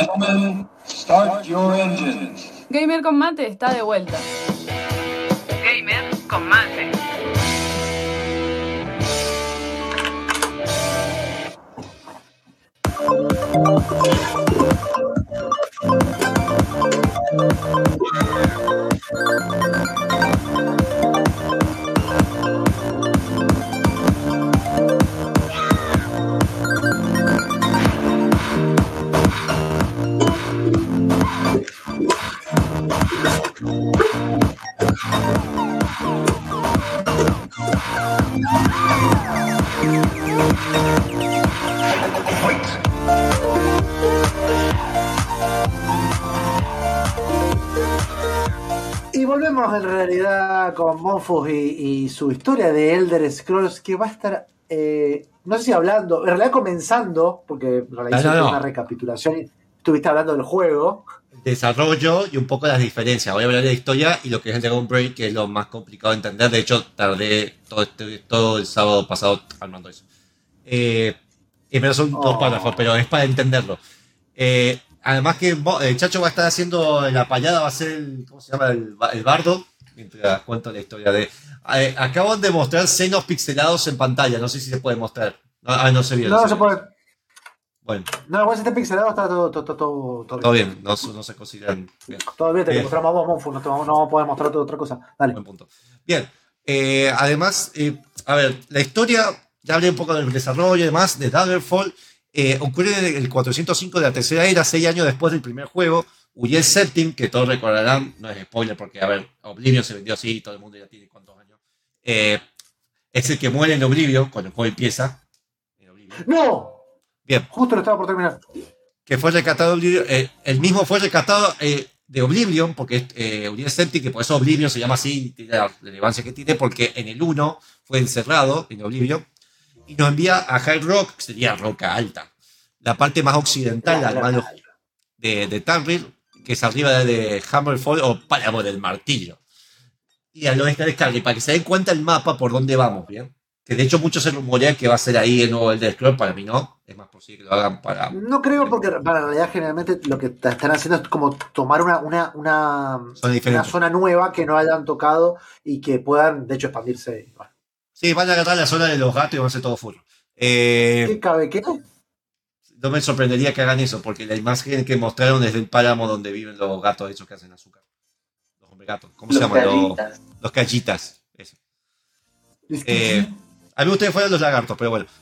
Gentlemen, start your engines. Gamer con Mate está de vuelta. Gamer con Mate. Y volvemos en realidad con Monfus y, y su historia de Elder Scrolls, que va a estar, eh, no sé si hablando, en realidad comenzando, porque en realidad No, no, hiciste no. una recapitulación y estuviste hablando del juego. Desarrollo y un poco las diferencias. Voy a hablar de la historia y lo que es el Dragon Break, que es lo más complicado de entender. De hecho, tardé todo, este, todo el sábado pasado armando eso. Eh, y pero son dos Oh. párrafos, pero es para entenderlo. Eh, además que Mo- el Chacho va a estar haciendo la payada, va a ser el, ¿cómo se llama? El, ba- el bardo, mientras cuento la historia de... Eh, acaban de mostrar senos pixelados en pantalla, no sé si se puede mostrar. Ah, no se vio. No, no no se se vio. puede. Bueno, No, igual si está pixelado está todo, todo, todo, todo, todo todo bien. bien, no, no se consideran bien. Todo bien, te Bien. mostramos a vos, Monfus, no, te vamos- no vamos a poder mostrarte otra cosa. Dale. Buen punto. Bien, eh, además, eh, a ver, la historia, ya hablé un poco del desarrollo y demás, de Daggerfall, eh, ocurre en el cuatrocientos cinco de la tercera era, seis años después del primer juego. Uriel Septim, que todos recordarán, no es spoiler porque, a ver, Oblivion se vendió así, todo el mundo ya tiene cuántos años, eh, es el que muere en Oblivion, cuando el juego empieza. En Oblivion. ¡No! Bien, Justo lo estaba por terminar. que fue rescatado de Oblivion, eh, el mismo fue rescatado eh, de Oblivion, porque es eh, Uriel Septim, que por eso Oblivion se llama así, tiene la relevancia que tiene, porque en el uno fue encerrado en Oblivion, y nos envía a High Rock, que sería Roca Alta, la parte más occidental, además de, de Tamriel, que es arriba de Hammerfall o Páramo del Martillo. Y al oeste de Skyrim, para que se den cuenta el mapa por dónde vamos, ¿bien? Que de hecho muchos se rumorean que va a ser ahí el nuevo Elder Scrolls, para mí no, es más posible que lo hagan para... No creo, porque para en realidad generalmente lo que t- están haciendo es como tomar una, una, una, Son una diferentes. zona nueva que no hayan tocado y que puedan, de hecho, expandirse. Bueno, Sí, van a agarrar la zona de los gatos y van a hacer todo full. Eh, ¿qué cabe? ¿Qué? no me sorprendería que hagan eso, porque la imagen que mostraron es del páramo donde viven los gatos esos que hacen azúcar. Los hombres gatos. ¿Cómo Los se llaman? Los, callitas. los callitas. Eso. Es que- Eh, a mí ustedes fueron los lagartos, pero bueno.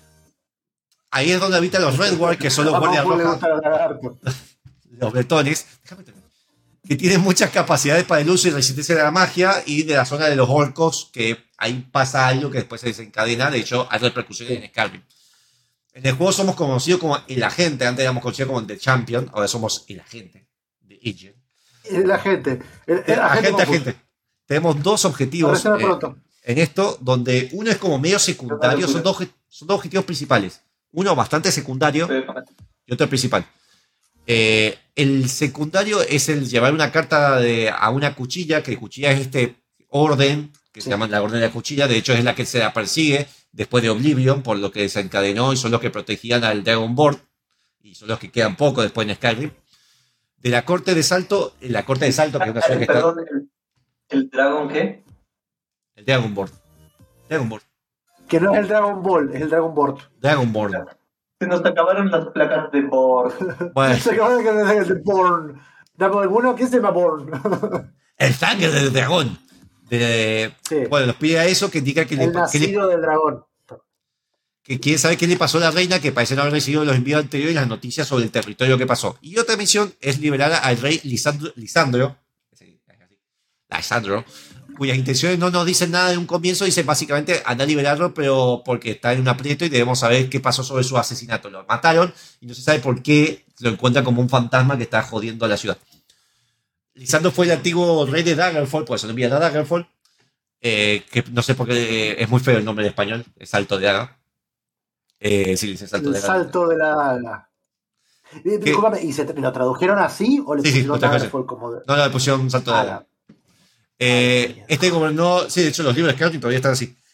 Ahí es donde habitan los Redward, que son los a guardias Monfus le rojas, gusta los lagartos. los bretones, déjame terminar, que tienen muchas capacidades para el uso y resistencia de la magia, y de la zona de los orcos, que ahí pasa algo que después se desencadena. De hecho, hay repercusiones en Skyrim. En el juego somos conocidos como el agente, antes éramos conocidos como The Champion, ahora somos el agente de Agent. Es la gente. El, el agente, Monfus. agente. Tenemos dos objetivos Reserva eh, pronto. en esto, donde uno es como medio secundario, son dos, obje- son dos objetivos principales. Uno bastante secundario y otro principal. Eh, el secundario es el llevar una carta de, a una cuchilla, que cuchilla es este orden, que Sí. se llama la orden de la cuchilla, de hecho es la que se la persigue después de Oblivion, por lo que desencadenó, y son los que protegían al Dragonborn, y son los que quedan poco después en Skyrim. De la corte de salto, la corte de salto, que es una ciudad que está... Perdón, ¿el, el dragón qué? El Dragonborn. Dragonborn. Que no es el Dragon Ball, es el Dragon Board. Dragonborn. Se nos acabaron las placas de Borg. Bueno, Se acaba de que es el Born. Dame alguno, ¿qué se llama Born? el sangre del dragón. De, Sí. bueno, nos pide a eso, que indica que, le, El que, le- nacido del dragón. que quiere saber qué le pasó a la reina, que parece no haber recibido los envíos anteriores y las noticias sobre el territorio que pasó. Y otra misión es liberar al rey Lisandro, Lisandro, Lisandro, cuyas intenciones no nos dicen nada de un comienzo, dicen básicamente anda a liberarlo, pero porque está en un aprieto y debemos saber qué pasó sobre su asesinato. Lo mataron y no se sabe por qué lo encuentran como un fantasma que está jodiendo a la ciudad. Lisandro fue el antiguo rey de Daggerfall, por eso lo envían a Daggerfall, eh, que no sé por qué, eh, es muy feo el nombre en español, es Salto de Daga. Eh, sí, dice Salto El de Daga. salto de la daga. Eh, Discúlpame, ¿y se te- lo tradujeron así o le Sí, sí, pusieron otra cosa. Daggerfall como de- No, no, le pusieron Salto de Ah, Daga. Eh, este gobernó, sí, de hecho los libros de Skyrim todavía están así.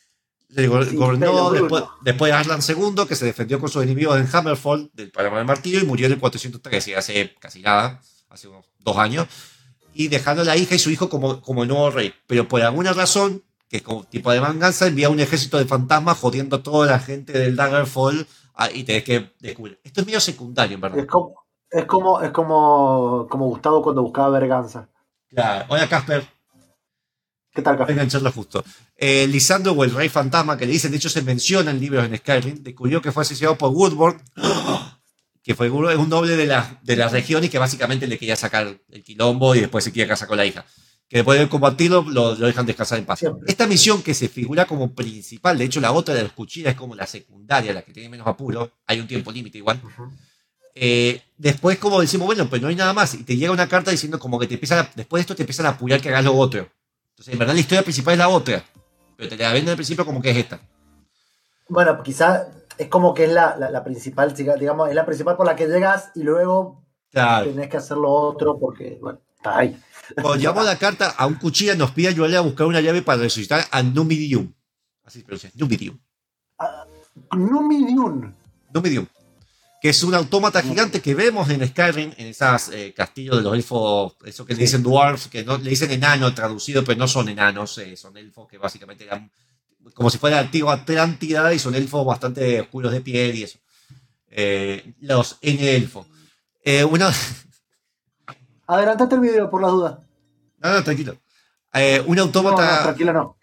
Le go- Sí, gobernó pelo, Bruno. después, después Arslan segundo, que se defendió con sus enemigos en Hammerfall, del Palamar del Martillo, y murió en el cuatrocientos trece, hace casi nada, hace unos dos años, y dejando a la hija y su hijo como, como el nuevo rey. Pero por alguna razón, que es como tipo de venganza, envía un ejército de fantasmas jodiendo a toda la gente del Daggerfall ah, y tenés que descubrir. Esto es medio secundario, en verdad. Es como, es como, es como, como Gustavo cuando buscaba Berganza. Claro. Hola, Casper. ¿Qué tal, Voy a Café? engancharlo justo. Eh, Lisandro, o el Rey Fantasma, que le dicen, de hecho se menciona en libros en Skyrim, descubrió que fue asesinado por Woodward, que fue uno- un noble de la, de la región y que básicamente le quería sacar el quilombo y después se quiere casar con la hija. Que después de combatirlo lo, lo dejan descansar en paz. Siempre. Esta misión que se figura como principal, de hecho la otra de las cuchillas es como la secundaria, la que tiene menos apuro, hay un tiempo límite igual. Ujú. Eh, después como decimos, bueno, pues no hay nada más, y te llega una carta diciendo como que te empiezan a- después de esto te empiezan a apurar que hagas lo otro. Entonces, en verdad la historia principal es la otra, pero te la venden al principio como que es esta. Bueno, quizás es como que es la, la, la principal, digamos, es la principal por la que llegas y luego Claro. tenés que hacer lo otro porque, bueno, está ahí. Cuando llevamos la carta a un cuchilla nos pide ayudarle a buscar una llave para resucitar a Numidium. Así se pronuncia, Numidium. Numidium. Numidium. Que es un autómata gigante que vemos en Skyrim, en esos eh, castillos de los elfos, eso que le dicen dwarfs, que no le dicen enano traducido, pero no son enanos, eh, son elfos que básicamente eran como si fuera la antigua Atlántida y son elfos bastante oscuros de piel y eso. Eh, los N-elfos. Eh, una... Adelantate el video por las dudas. No, no, tranquilo. Eh, un No, autómata... no, tranquilo, no.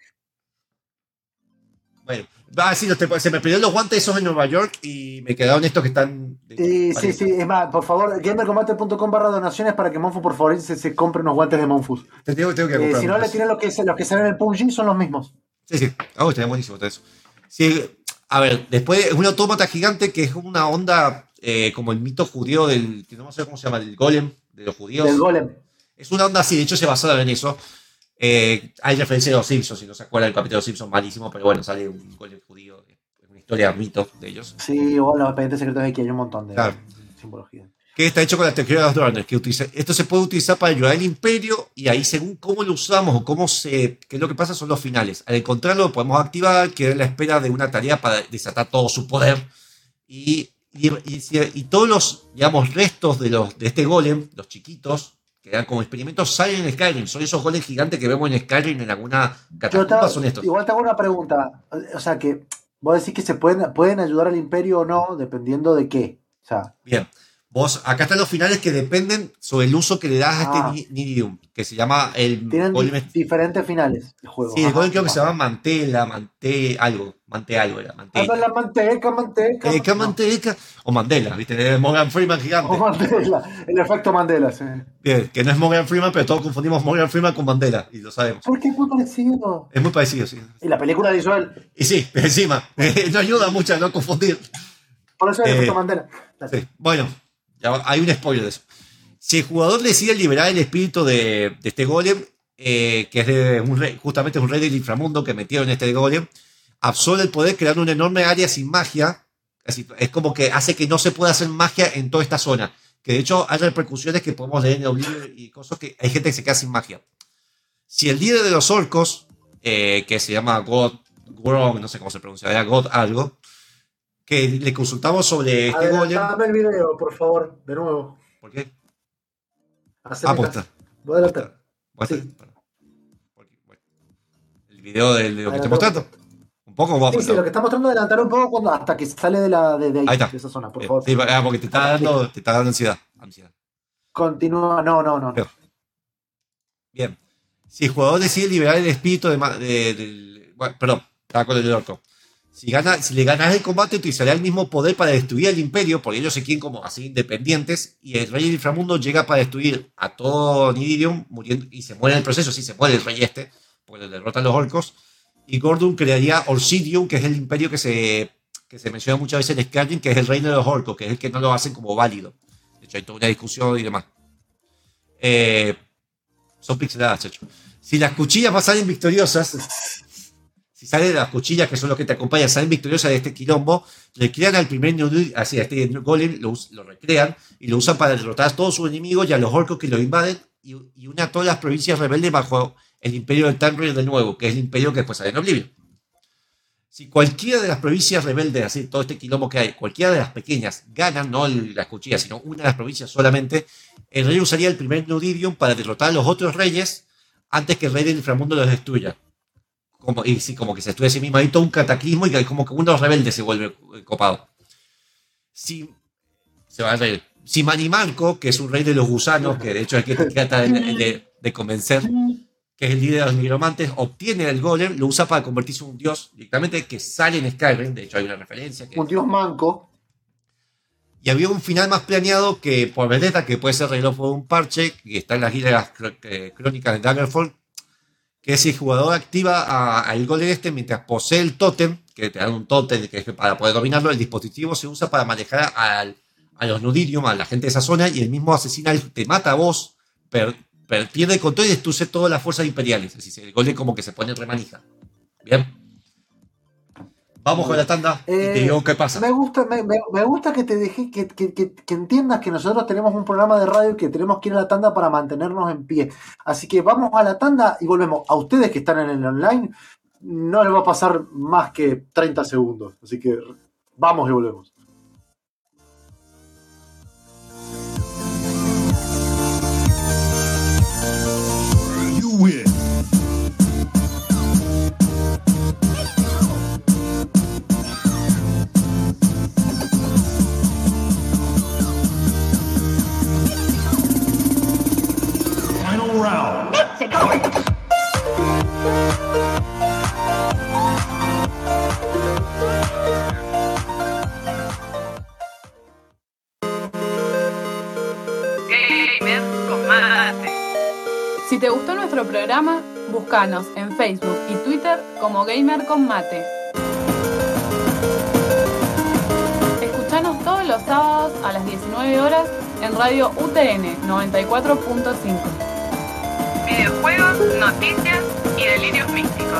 Bueno, ah, sí, los te- se me perdieron los guantes esos en Nueva York y me quedaron estos que están... Y, sí, sí, es más, por favor, gamercombate punto com barra donaciones para que Monfus, por favor, se, se compre unos guantes de Monfus. Te tengo, tengo que Eh, comprar si no, unos. le tienen los que, se- los que se ven en el P U B G, son los mismos. Sí, sí. Ah, está buenísimo todo eso. Sí, a ver, después es un autómata gigante que es una onda eh, como el mito judío del... que no sé cómo se llama, el golem de los judíos. Del golem. Es una onda así, de hecho se basaron en eso. Eh, hay referencia de los Simpsons, si no se acuerdan del capítulo de los Simpsons, malísimo, pero bueno, sale un golem judío. Es una historia, mito de ellos. Sí, o los expedientes secretos de que hay un montón de Claro. simbología. Que está hecho con la tecnología de los drones, que utiliza, esto se puede utilizar para ayudar al imperio y ahí según cómo lo usamos o cómo se, qué es lo que pasa son los finales. Al encontrarlo lo podemos activar, quedar en la espera de una tarea para desatar todo su poder y, y, y, y todos los, digamos, restos de, los, de este golem, los chiquitos, que eran como experimentos, salen en Skyrim, son esos golems gigantes que vemos en Skyrim en alguna Yo catacumba, te- son estos. igual te hago una pregunta. O sea, que vos decís que se pueden, pueden ayudar al imperio o no, dependiendo de qué. O sea, Bien. Vos, acá están los finales que dependen sobre el uso que le das a Ah. este ni- Nidium, que se llama el tienen di- golem. diferentes finales el juego. Sí, el Ajá. golem creo que se llama Mantela, Manté, algo, Manté algo era, Habla Manteca. la manteca, manteca. Eh, ¿qué no. Manteca? O Mandela, ¿viste? Es Morgan Freeman gigante. O Mandela, el efecto Mandela, sí. Bien, que no es Morgan Freeman, pero todos confundimos Morgan Freeman con Mandela, y lo sabemos. ¿Por qué es muy parecido? Es muy parecido, sí. Y la película de Israel, Y sí, encima, no ayuda mucho a no confundir. por eso es el Eh, efecto Mandela. Sí. Bueno, ya hay un spoiler de eso. Si el jugador decide liberar el espíritu de, de este golem, eh, que es de un rey, justamente es un rey del inframundo que metieron en este golem, absorbe el poder creando una enorme área sin magia. Así, es como que hace que no se pueda hacer magia en toda esta zona. Que de hecho hay repercusiones que podemos leer en el libro y cosas que hay gente que se queda sin magia. Si el líder de los orcos, eh, que se llama God Grong, no sé cómo se pronuncia, era God algo, que le consultamos sobre este golem. Adelantame el video, por favor, de nuevo. ¿Por qué? Haceme Ah, pues caso. está. Voy a adelantar. Voy a Sí. hacer- porque, bueno, el video de, de lo que estoy Adelantame. mostrando. Un poco vamos Sí, sí, lo que está mostrando adelantar un poco cuando, hasta que sale de, la, de, de ahí, Ahí está. de esa zona, por Bien, favor. sí, ah, porque te está dando, te está dando ansiedad. ansiedad. Continúa, no, no, no. no. Bien. Bien. Si el jugador decide liberar el espíritu de, ma- de- del. Bueno, perdón, estaba con el orco. Si, gana, si le ganas el combate, utilizará el mismo poder para destruir el imperio, porque ellos se quieren como así independientes, y el rey del inframundo llega para destruir a todo Nidirium, muriendo, y se muere en el proceso, sí, se muere el rey este, porque le derrotan los orcos, y Gordon crearía Orsidium, que es el imperio que se, que se menciona muchas veces en Skyrim, que es el reino de los orcos, que es el que no lo hacen como válido. De hecho, hay toda una discusión y demás. Eh, son pixeladas, chacho. Si las cuchillas más salen victoriosas, si salen las cuchillas que son los que te acompañan, salen victoriosas de este quilombo, recrean al primer Nudul- así, a este golem, lo, us- lo recrean y lo usan para derrotar a todos sus enemigos y a los orcos que lo invaden y, y une a todas las provincias rebeldes bajo el imperio del Tamriel de nuevo, que es el imperio que después sale en Oblivion. si cualquiera de las provincias rebeldes, así todo este quilombo que hay, cualquiera de las pequeñas ganan, no las cuchillas, sino una de las provincias solamente, el rey usaría el primer Nudidium para derrotar a los otros reyes antes que el rey del inframundo los destruya. Como, y sí, como que se destruye a sí mismo, hay todo un cataclismo y que como que uno de los rebeldes se vuelve copado. Si, se va a reír. Si Manimarco, que es un rey de los gusanos, que de hecho es el que trata de, de, de convencer, que es el líder de los nigromantes, obtiene el golem, lo usa para convertirse en un dios directamente que sale en Skyrim. De hecho hay una referencia que, un dios manco. y había un final más planeado que por Bethesda, que puede ser arreglado por un parche que está en las guías crónicas de Daggerfall, que si el jugador activa al golem este mientras posee el tótem, que te dan un tótem que es para poder dominarlo, el dispositivo se usa para manejar al, a los Nudidium, a la gente de esa zona, y el mismo asesina te mata a vos, pero Pero pierde el control y destruye todas las fuerzas imperiales. Es decir, el golem como que se pone remanija. Bien. Vamos con la tanda y Eh, te digo qué pasa. Me gusta, me, me- me gusta que te deje, que, que- que- que entiendas que nosotros tenemos un programa de radio y que tenemos que ir a la tanda para mantenernos en pie. Así que vamos a la tanda y volvemos. A ustedes que están en el online, no les va a pasar más que treinta segundos. Así que vamos y volvemos. You win. Final round. Gamer con mate. Si te gustó nuestro programa, búscanos en Facebook y Twitter como Gamer con Mate. Escuchanos todos los sábados a las diecinueve horas en Radio U T N noventa y cuatro punto cinco. Videojuegos, noticias y delirios místicos.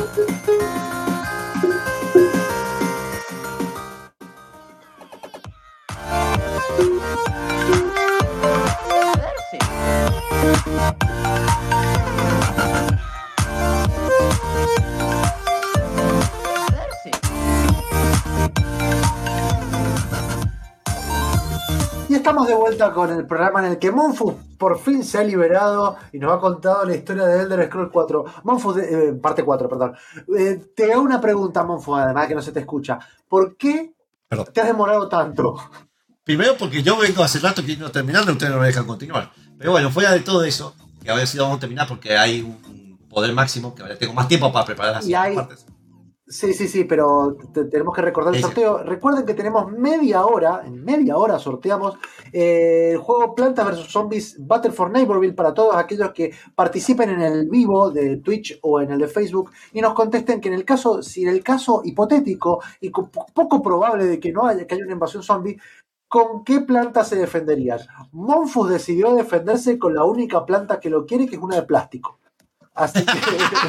Y estamos de vuelta con el programa en el que Monfus por fin se ha liberado y nos ha contado la historia de Elder Scrolls cuatro. Monfus, eh, parte cuatro, perdón. Eh, te hago una pregunta, Monfus, además que no se te escucha. ¿Por qué Perdón. te has demorado tanto? Primero porque yo vengo hace rato que no terminando, ustedes no me dejan continuar. Pero bueno, fuera de todo eso, que a ver si lo vamos a terminar porque hay un poder máximo, que ahora tengo más tiempo para preparar las Y hay- partes. Sí, sí, sí, pero te- tenemos que recordar el Sí, sí. sorteo. Recuerden que tenemos media hora, en media hora sorteamos eh, el juego Plantas versus. Zombies Battle for Neighborville para todos aquellos que participen en el vivo de Twitch o en el de Facebook y nos contesten que en el caso, si en el caso hipotético y co- poco probable de que no haya, que haya una invasión zombie, ¿con qué planta se defenderían? Monfus decidió defenderse con la única planta que lo quiere, que es una de plástico. Así que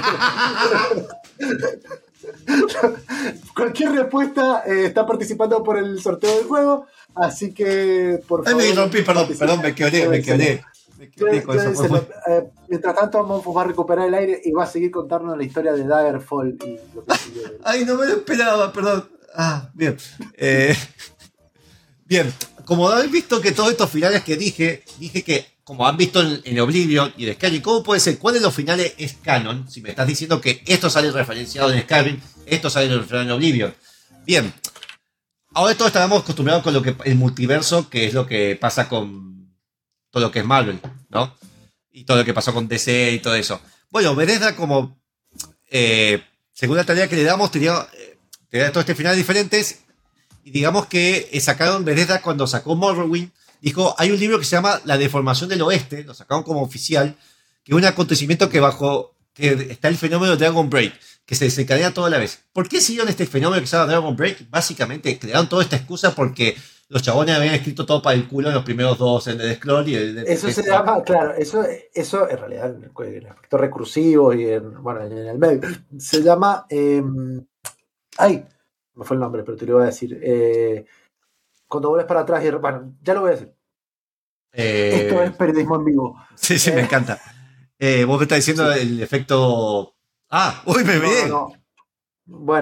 cualquier respuesta eh, está participando por el sorteo del juego, así que por Ay, favor. me rompí, perdón, participa. perdón, me quebré, me quebré. Me quebré con eso. Llévenselo. Fue- fue- Eh, mientras tanto, Monfus va a recuperar el aire y va a seguir contándonos la historia de Daggerfall y lo que siguió. Ay, no me lo esperaba, perdón. Ah, bien. Eh, bien, como habéis visto que todos estos finales que dije, dije que, como han visto en, en Oblivion y en Skyrim, ¿cómo puede ser? ¿Cuál de los finales es canon? Si me estás diciendo que esto sale referenciado en Skyrim, esto sale referenciado en Oblivion. Bien. Ahora todos estamos acostumbrados con lo que el multiverso, que es lo que pasa con todo lo que es Marvel, ¿no? Y todo lo que pasó con D C y todo eso. Bueno, Bethesda, como eh, según la tarea que le damos, tenía, eh, tenía todos estos finales diferentes. Y digamos que eh, sacaron Bethesda cuando sacó Morrowind. Dijo, hay un libro que se llama La Deformación del Oeste, lo sacaron como oficial, que es un acontecimiento que bajo que está el fenómeno de Dragon Break, que se desencadena toda la vez. ¿Por qué siguieron este fenómeno que se llama Dragon Break? Básicamente crearon toda esta excusa porque los chabones habían escrito todo para el culo en los primeros dos, en el Scroll y el... Eso se este. llama, claro, eso, eso en realidad en el aspecto recursivo y en, bueno, en el medio, se llama, eh, ay, me fue el nombre, pero te lo voy a decir, eh, cuando vuelves para atrás y, bueno, ya lo voy a decir. Eh, Esto es periodismo en vivo. Sí, sí, me Eh, encanta. Eh, vos me estás diciendo sí. el efecto... Ah, uy, me No, ve. no, no. Bueno,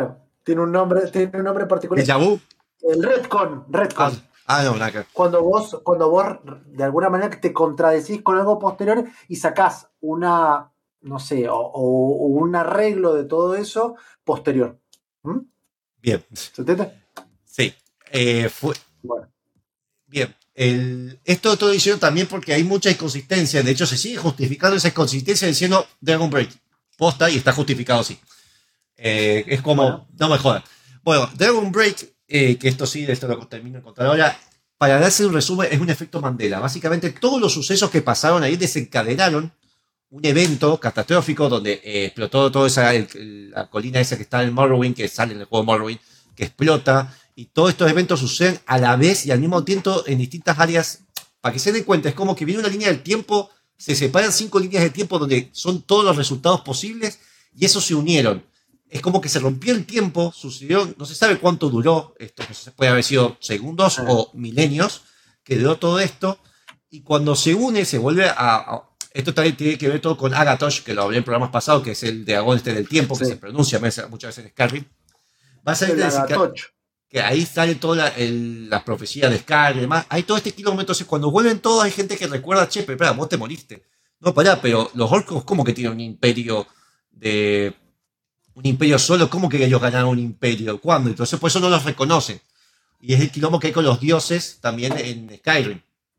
Tiene un nombre, tiene un nombre particular. ¿Déjà vu? El retcon, retcon. Ah, ah no, nada que- Cuando vos, cuando vos de alguna manera te contradecís con algo posterior y sacás una, no sé, o, o- o un arreglo de todo eso posterior. ¿Mm? Bien, ¿Se entiende? sí. Eh, fue, Bueno. bien. El, esto todo diciendo también porque hay mucha inconsistencia. De hecho, se sigue justificando esa inconsistencia diciendo Dragon Break. Posta y está justificado así. Eh, es como, Bueno. no me jodas. Bueno, Dragon Break, eh, que esto sí, esto lo termino de contar ahora. Para darse un resumen, es un efecto Mandela. Básicamente, todos los sucesos que pasaron ahí desencadenaron un evento catastrófico donde eh, explotó toda esa el- el- la colina esa que está en Morrowind, que sale en el juego Morrowind, que explota. Y todos estos eventos suceden a la vez y al mismo tiempo en distintas áreas. Para que se den cuenta, es como que viene una línea del tiempo, se separan cinco líneas de tiempo donde son todos los resultados posibles y esos se unieron. Es como que se rompió el tiempo, sucedió, no se sabe cuánto duró esto, no sé, puede haber sido segundos Ah. o milenios que duró todo esto, y cuando se une se vuelve a... a- esto también tiene que ver todo con Agatosh, que lo hablé en programas pasados, que es el dragón este del tiempo, que Sí. se pronuncia muchas veces en Skyrim. Va a salir El de Skyrim, Agatoch. que ahí sale toda la, el- la profecía de Skyrim y demás. Hay todo este kilómetro, entonces cuando vuelven todos hay gente que recuerda, che, pero espera, vos te moriste. No, pará, pero los orcos, ¿cómo que tienen un imperio de... un imperio solo? ¿Cómo que ellos ganaron un imperio? ¿Cuándo? Entonces por eso no los reconocen. Y es el quilombo que hay con los dioses también en Skyrim.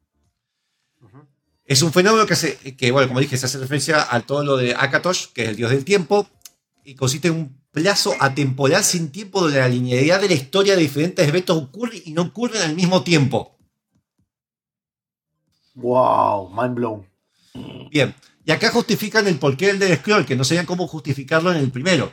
Es un fenómeno que, se, que, bueno, como dije, se hace referencia a todo lo de Akatosh, que es el dios del tiempo, y consiste en un plazo atemporal sin tiempo donde la linealidad de la historia de diferentes eventos ocurre y no ocurren al mismo tiempo. Wow, mind blown. Bien, y acá justifican el porqué del Elder Scroll, que no sabían cómo justificarlo en el primero.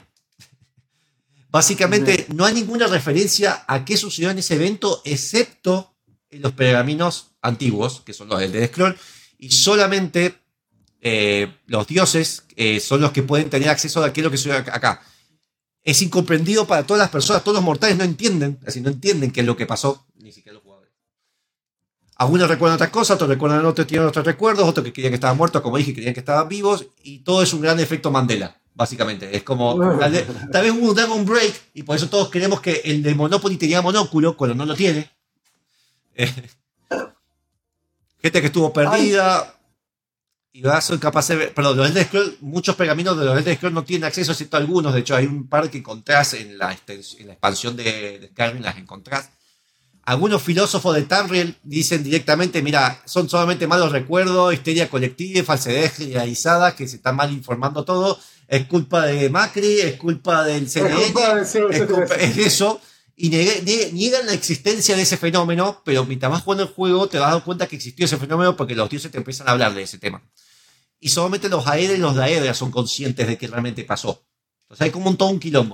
Básicamente, no hay ninguna referencia a qué sucedió en ese evento, excepto en los pergaminos antiguos, que son los del Elder Scroll, y solamente eh, los dioses eh, son los que pueden tener acceso a aquello que sucedió acá. Es incomprendido para todas las personas, todos los mortales no entienden, así no entienden qué es lo que pasó, ni siquiera los jugadores. Algunos recuerdan otras cosas, otros recuerdan otros, tienen otros recuerdos, otros que creían que estaban muertos, como dije, creían que estaban vivos, y todo es un gran efecto Mandela, básicamente. Es como, tal vez, tal vez hubo un Dragon Break, y por eso todos creemos que el de Monopoly tenía monóculo, cuando no lo tiene. Eh, gente que estuvo perdida, y va a ser capaz de ver, perdón, los Elder Scrolls, muchos pergaminos de los Elder Scrolls no tienen acceso, excepto algunos. De hecho, hay un par que encontrás en la, en la expansión de, de Skyrim, las encontrás. Algunos filósofos de Tamriel dicen directamente, mira, son solamente malos recuerdos, histeria colectiva, falsedades generalizadas, que se está mal informando todo, es culpa de Macri, es culpa del C N N, Es culpa de- sí, es, sí, culpa- sí. es eso, y neg- neg- niegan la existencia de ese fenómeno, pero mientras más jugando el juego te vas a dar cuenta que existió ese fenómeno porque los dioses te empiezan a hablar de ese tema. Y solamente los Aedra y los Daedra son conscientes de que realmente pasó. Entonces hay como un todo un quilombo.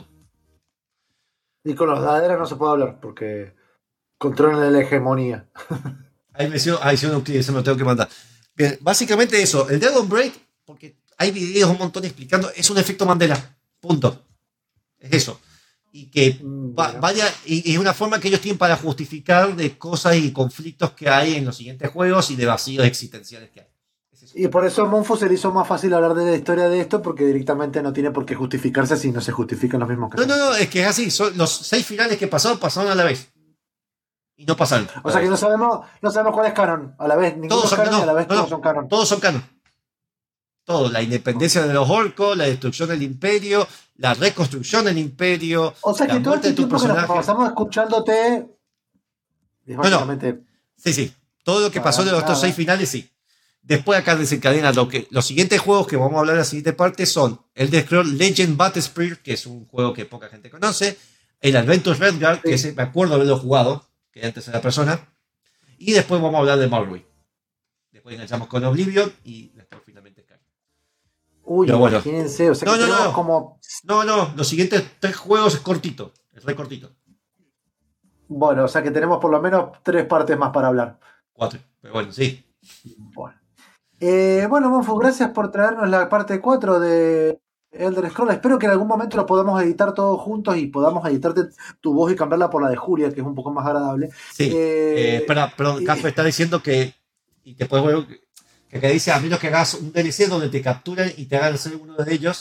Y con los daderas no se puede hablar porque controlan la hegemonía. Ahí me hicieron, ahí hicieron un clic, eso me lo tengo que mandar. Bien, básicamente eso, el Dragon Break, porque hay videos un montón explicando, es un efecto Mandela. Punto. Es eso. Y que Mm, va- bueno. vaya, y, y es una forma que ellos tienen para justificar de cosas y conflictos que hay en los siguientes juegos y de vacíos existenciales que hay. Es eso. Y por eso a Monfo se le hizo más fácil hablar de la historia de esto porque directamente no tiene por qué justificarse si no se justifican los mismos que No, son. no, no, es que es así. Son los seis finales que pasaron, pasaron a la vez. Y no pasaron. O sea que no sabemos, no sabemos cuál es canon. A la vez, ninguno Todos es son canon y a la canon. vez No, todos no. son canon. Todos son canon. Todo. La independencia de los orcos, la destrucción del imperio, la reconstrucción del imperio, O sea la que todo muerte este de tu tiempo que nos personaje. pasamos escuchándote es no. básicamente... Sí, sí. Todo lo que pasó de los otros Nada. seis finales, sí. Después acá desencadena lo que. Los siguientes juegos que vamos a hablar en la siguiente parte son el de Scroll Legend Battlespear, que es un juego que poca gente conoce. El Adventure Redguard, que Sí. ese me acuerdo haberlo jugado, que antes era persona. Y después vamos a hablar de Morrowind. Después enganchamos con Oblivion y después finalmente Skyrim. Uy, Pero bueno. imagínense, o sea No, que no, tenemos no. como... No, no, los siguientes tres juegos es cortito. Es re cortito. Bueno, o sea que tenemos por lo menos tres partes más para hablar. Cuatro. Pero bueno, sí. Bueno, eh, bueno Monfo, gracias por traernos la parte cuatro de Elder Scrolls. Espero que en algún momento lo podamos editar todos juntos y podamos editarte tu voz y cambiarla por la de Julia, que es un poco más agradable. Sí. Eh, Eh, espera, perdón, y- Café está diciendo que. Y después, bueno, que, que dice, a menos que hagas un D L C donde te capturen y te hagan ser uno de ellos,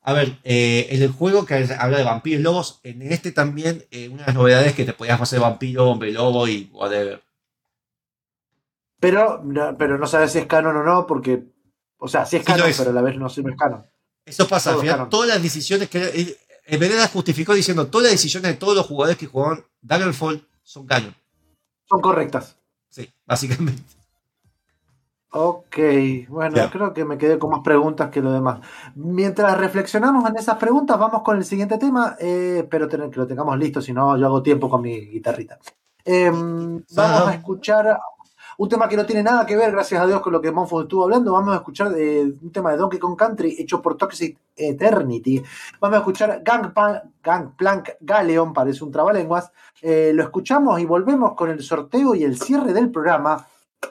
A ver, eh, en el juego que habla de vampiros y lobos, en este también, eh, una de las novedades es que te podías hacer vampiro, hombre lobo y whatever. Pero, no, pero no sabes si es canon o no, porque. O sea, sí es Sí lo canon, es. pero a la vez no, sí no es canon. Eso pasa, al Todo final, canon. todas las decisiones que. eh, En Bethesda justificó diciendo todas las decisiones de todos los jugadores que jugaron Daggerfall son canon. Son correctas. Sí, básicamente. Ok, bueno, Ya. creo que me quedé con más preguntas que lo demás. Mientras reflexionamos en esas preguntas, vamos con el siguiente tema. Eh, espero tener, que lo tengamos listo, si no, yo hago tiempo con mi guitarrita. Eh, vamos a escuchar un tema que no tiene nada que ver, gracias a Dios, con lo que Monfo estuvo hablando. Vamos a escuchar de, un tema de Donkey Kong Country hecho por Toxic Eternity. Vamos a escuchar Gangplank, Gangplank Galleon, parece un trabalenguas. Eh, lo escuchamos y volvemos con el sorteo y el cierre del programa.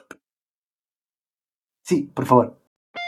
Sí, por favor.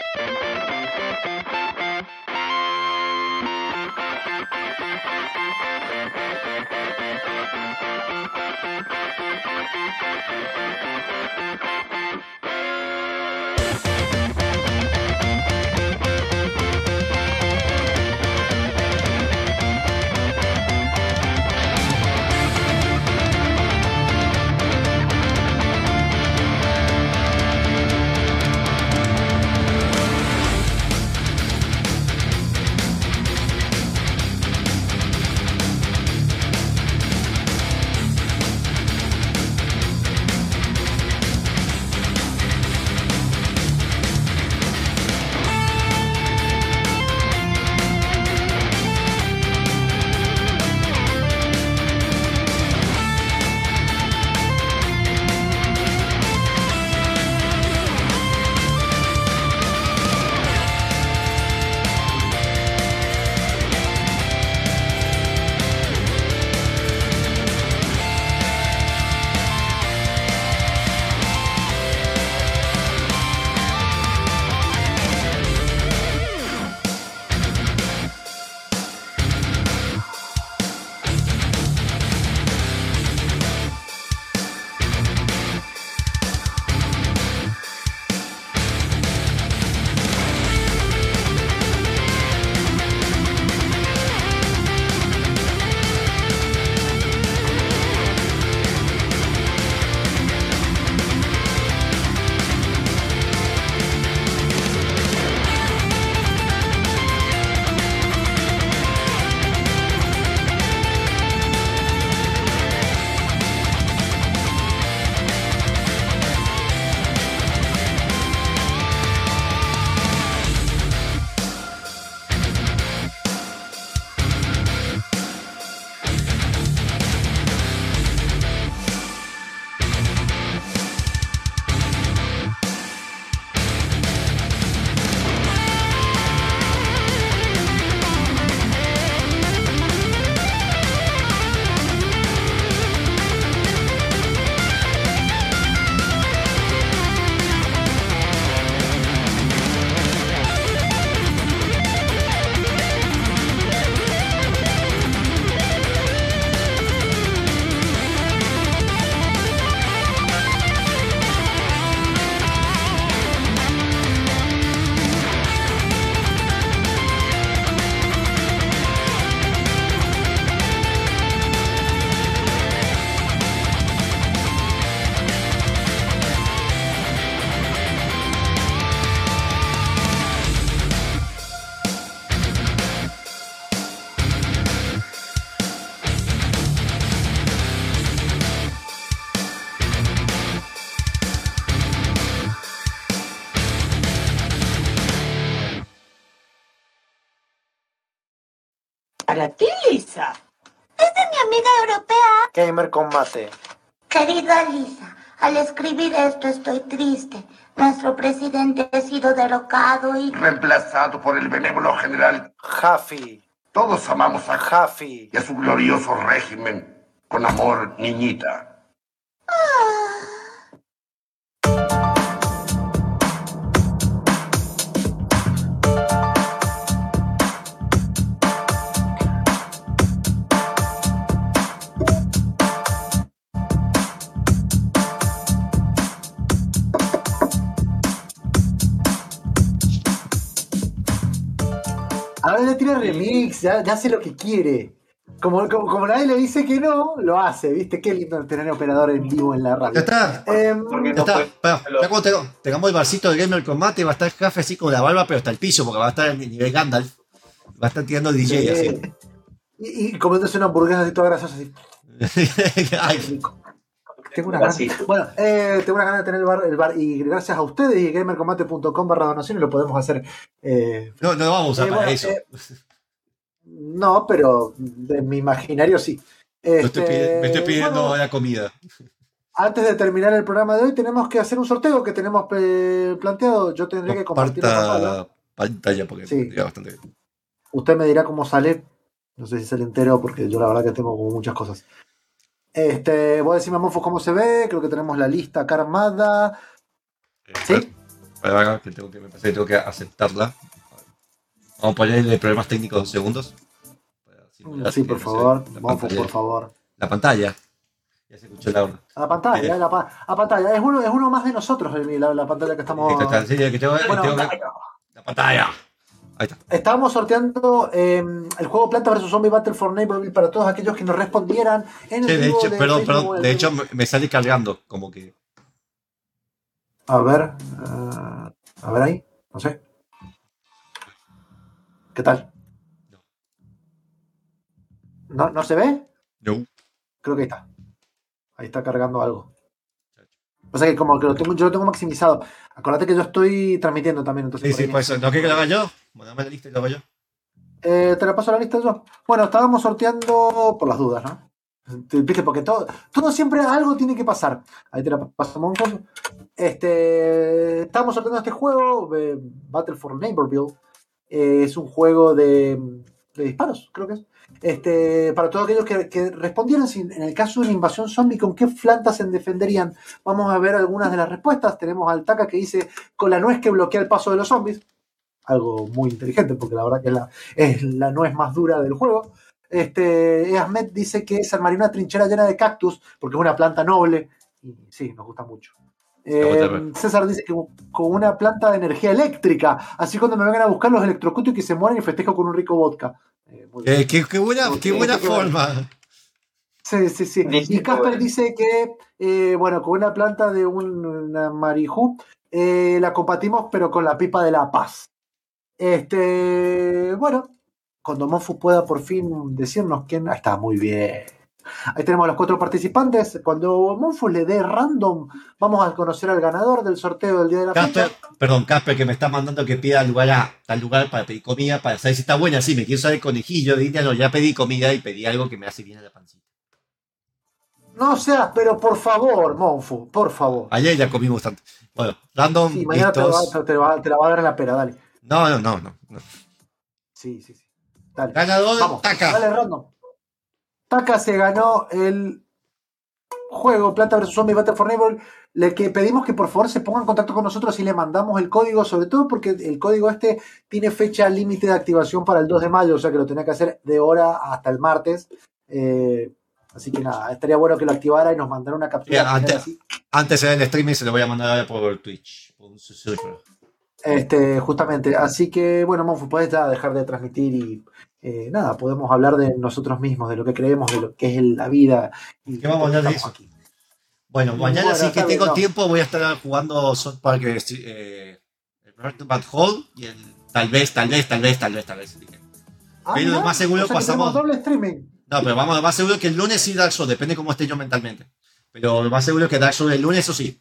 Para ti, Lisa. Es de mi amiga europea. Gamer Combate. Querida Lisa, al escribir esto estoy triste. Nuestro presidente ha sido derrocado y... reemplazado por el benévolo general Jaffe. Todos amamos a Jaffe. y a su glorioso régimen. Con amor, niñita. A ver, le tiene remix, ya, ya hace lo que quiere. Como, como, como nadie le dice que no, lo hace, ¿viste? Qué lindo tener operador en vivo en la radio. Ya está. Eh, Ya está. Pero, ya cuando te- tengamos el barcito de Gamer Combate, va a estar Café así con la barba, pero hasta el piso, porque va a estar en el nivel Gandalf. Va a estar tirando D J eh, así. y, y comiéndose una hamburguesa así toda grasosa así. Ay, Tengo una ganas. Bueno, eh, tengo una ganas de tener el bar, el bar y gracias a ustedes y gamercombate punto com barra donación lo podemos hacer. Eh, no, no lo vamos a usar eh, para bueno, eso. eh, no, pero de mi imaginario sí. Me estoy Este, pidi- me estoy pidiendo bueno, la comida. antes de terminar el programa de hoy, tenemos que hacer un sorteo que tenemos eh, planteado. Yo tendría que compartir la pantalla. Comparta pantalla porque Sí. llega bastante bien. Usted me dirá cómo sale. No sé si sale entero porque yo la verdad que tengo como muchas cosas. Este, voy a decirme a Monfos cómo se ve. Creo que tenemos la lista acá armada. ¿Sí? Para, para, que tengo que, me parece que tengo que aceptarla. Vamos a ponerle problemas técnicos dos segundos. Sí, por favor. La Monfos, pantalla. por favor. La pantalla. Ya se escuchó la onda. A la pantalla, Eh. la, pa- a pantalla. Es uno, es uno más de nosotros el- la, la pantalla que estamos. Esta está, sí, que tengo, Bueno, tengo que- la pantalla. Ahí está. Estábamos sorteando eh, el juego Planta versus. Zombie Battle for Neighborville para todos aquellos que nos respondieran en el Sí, de vivo hecho, de perdón, Facebook o perdón, en de el- hecho me, me sale cargando, como que. A ver. eh, a ver ahí. No sé. ¿Qué tal? ¿No, ¿No se ve? No. Creo que ahí está. Ahí está cargando algo. O sea que como que lo tengo, yo lo tengo maximizado. Acuérdate que yo estoy transmitiendo también. Entonces Sí, por sí, ahí- por eso. ¿No quieres que lo haga yo? Bueno, dame la lista y lo hago yo. Eh, te la paso la lista yo. Bueno, estábamos sorteando por las dudas, ¿no? ¿Viste? Porque todo, todo siempre algo tiene que pasar. Ahí te la paso, Monfos. Este, estábamos sorteando este juego, eh, Battle for Neighborville. Eh, es un juego de, de disparos, creo que es. Este, para todos aquellos que, que respondieron, si en el caso de una invasión zombie, ¿con qué plantas se defenderían? Vamos a ver algunas de las respuestas. Tenemos al Taka que dice con la nuez que bloquea el paso de los zombies. Algo muy inteligente, porque la verdad que es la, es la nuez más dura del juego. Este, Ahmed dice que se armaría una trinchera llena de cactus, porque es una planta noble. Y sí, nos gusta mucho. Eh, César dice que con una planta de energía eléctrica, así cuando me vengan a buscar los electrocuto y que se mueren y festejo con un rico vodka. Eh, muy bien. Eh, qué, qué buena, qué buena qué bueno. forma. Sí, sí, sí. Y Casper dice que, eh, bueno, con una planta de un, una marijú, eh, la compartimos, pero con la pipa de la paz. Este, bueno, cuando Monfu pueda por fin decirnos quién. Ahí está, muy bien. Ahí tenemos a los cuatro participantes. Cuando Monfu le dé random, vamos a conocer al ganador del sorteo del día de la Casper, fecha. perdón, Casper, que me está mandando que pida lugar a tal lugar para pedir comida, para saber si está buena. Sí, me quiero saber conejillo de India. No, ya pedí comida y pedí algo que me hace bien a la pancita. No seas, pero por favor, Monfu, por favor. Ayer ya comimos tanto. Bueno, random, Sí, mañana te, lo listos. va- te, va- te la va a dar en la pera, dale. No, no, no, no. no. Sí, sí, sí. Dale. Ganador, Vamos, Taka. dale random. Taka se ganó el juego Planta versus. Zombie Battle for Neighborville. Le que pedimos que por favor se ponga en contacto con nosotros y le mandamos el código, sobre todo porque el código este tiene fecha límite de activación para el dos de mayo, o sea que lo tenía que hacer de hora hasta el martes. Eh, así que nada, estaría bueno que lo activara y nos mandara una captura. Mira, antes, así. antes del streaming se lo voy a mandar ahora por Twitch. Por un susurro. Este, justamente, así que bueno, Monfu, puedes ya dejar de transmitir y eh, nada, podemos hablar de nosotros mismos, de lo que creemos, de lo que es la vida. Y ¿Qué vamos a hablar de estamos eso? aquí. Bueno, mañana Bueno, sí que está bien, tengo no. tiempo, voy a estar jugando South Park, eh, el Bad Hole y el tal vez, tal vez, tal vez, tal vez, tal vez. Ah, Pero mirá, lo más seguro o sea que pasamos. tenemos doble streaming. No, pero vamos, lo más seguro que el lunes sí Dark Souls, depende cómo esté yo mentalmente. Pero lo más seguro es que Dark Souls el lunes, eso sí.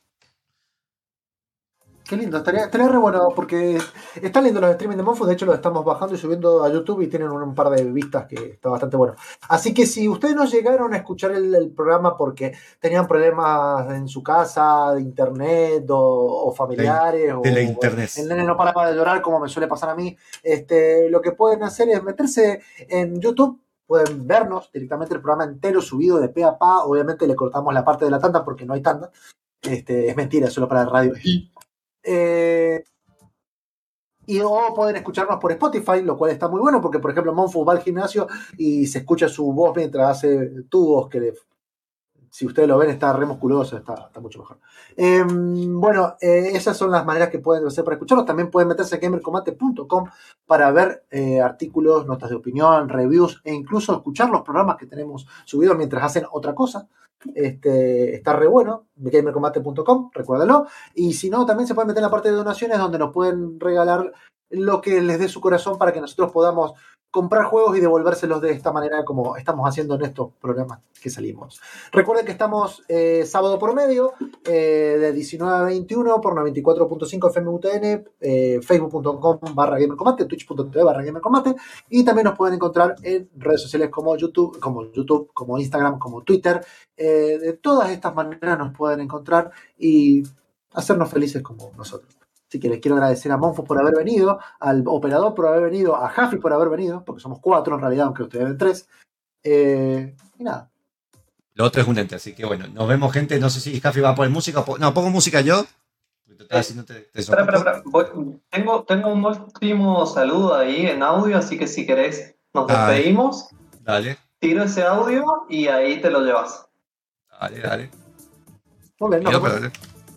Qué lindo, estaría, estaría re bueno porque están lindos los streaming de Monfu, de hecho los estamos bajando y subiendo a YouTube y tienen un, un par de vistas que está bastante bueno. Así que si ustedes no llegaron a escuchar el, el programa porque tenían problemas en su casa, de internet o, o familiares, De la o internet. el nene no paraba de llorar como me suele pasar a mí, este, lo que pueden hacer es meterse en YouTube. Pueden vernos directamente el programa entero subido de pe a pa. Obviamente le cortamos la parte de la tanda porque no hay tanda. Este, es mentira, es solo para la radio. Eh, y o pueden escucharnos por Spotify, lo cual está muy bueno porque, por ejemplo, Monfu va al gimnasio y se escucha su voz mientras hace tubos que le si ustedes lo ven, está re musculoso, está, está mucho mejor. Eh, bueno, eh, esas son las maneras que pueden hacer para escucharlos. También pueden meterse a gamer combate punto com para ver eh, artículos, notas de opinión, reviews e incluso escuchar los programas que tenemos subidos mientras hacen otra cosa. Este, está re bueno, gamer combate punto com, recuérdalo. Y si no, también se pueden meter en la parte de donaciones donde nos pueden regalar lo que les dé su corazón para que nosotros podamos comprar juegos y devolvérselos de esta manera como estamos haciendo en estos programas que salimos. Recuerden que estamos eh, sábado por medio, eh, de diecinueve a veintiuno por noventa y cuatro punto cinco F M U T N, eh, facebook punto com barra gamercombate, twitch punto t v barra gamercombate, y también nos pueden encontrar en redes sociales como YouTube, como YouTube, como Instagram, como Twitter. Eh, de todas estas maneras nos pueden encontrar y hacernos felices como nosotros. Así que les quiero agradecer a Monfos por haber venido, al operador por haber venido, a Jaffi por haber venido, porque somos cuatro en realidad, aunque ustedes ven tres. Eh, y nada. Lo otro es un ente, así que bueno, nos vemos, gente. No sé si Jaffi va a poner música. Po- no, pongo música yo. Eh, espera, espera, espera. Voy- tengo, tengo un último saludo ahí en audio, así que si querés nos Dale. despedimos. Dale, Tiro ese audio y ahí te lo llevas. dale, dale. Muy bien, nos Quiero, vemos. pero-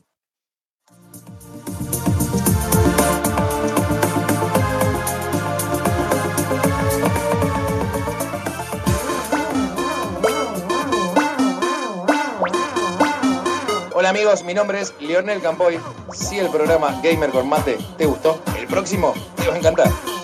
Hola amigos, mi nombre es Leonel Campoy. Si el programa Gamer con Mate te gustó, el próximo te va a encantar.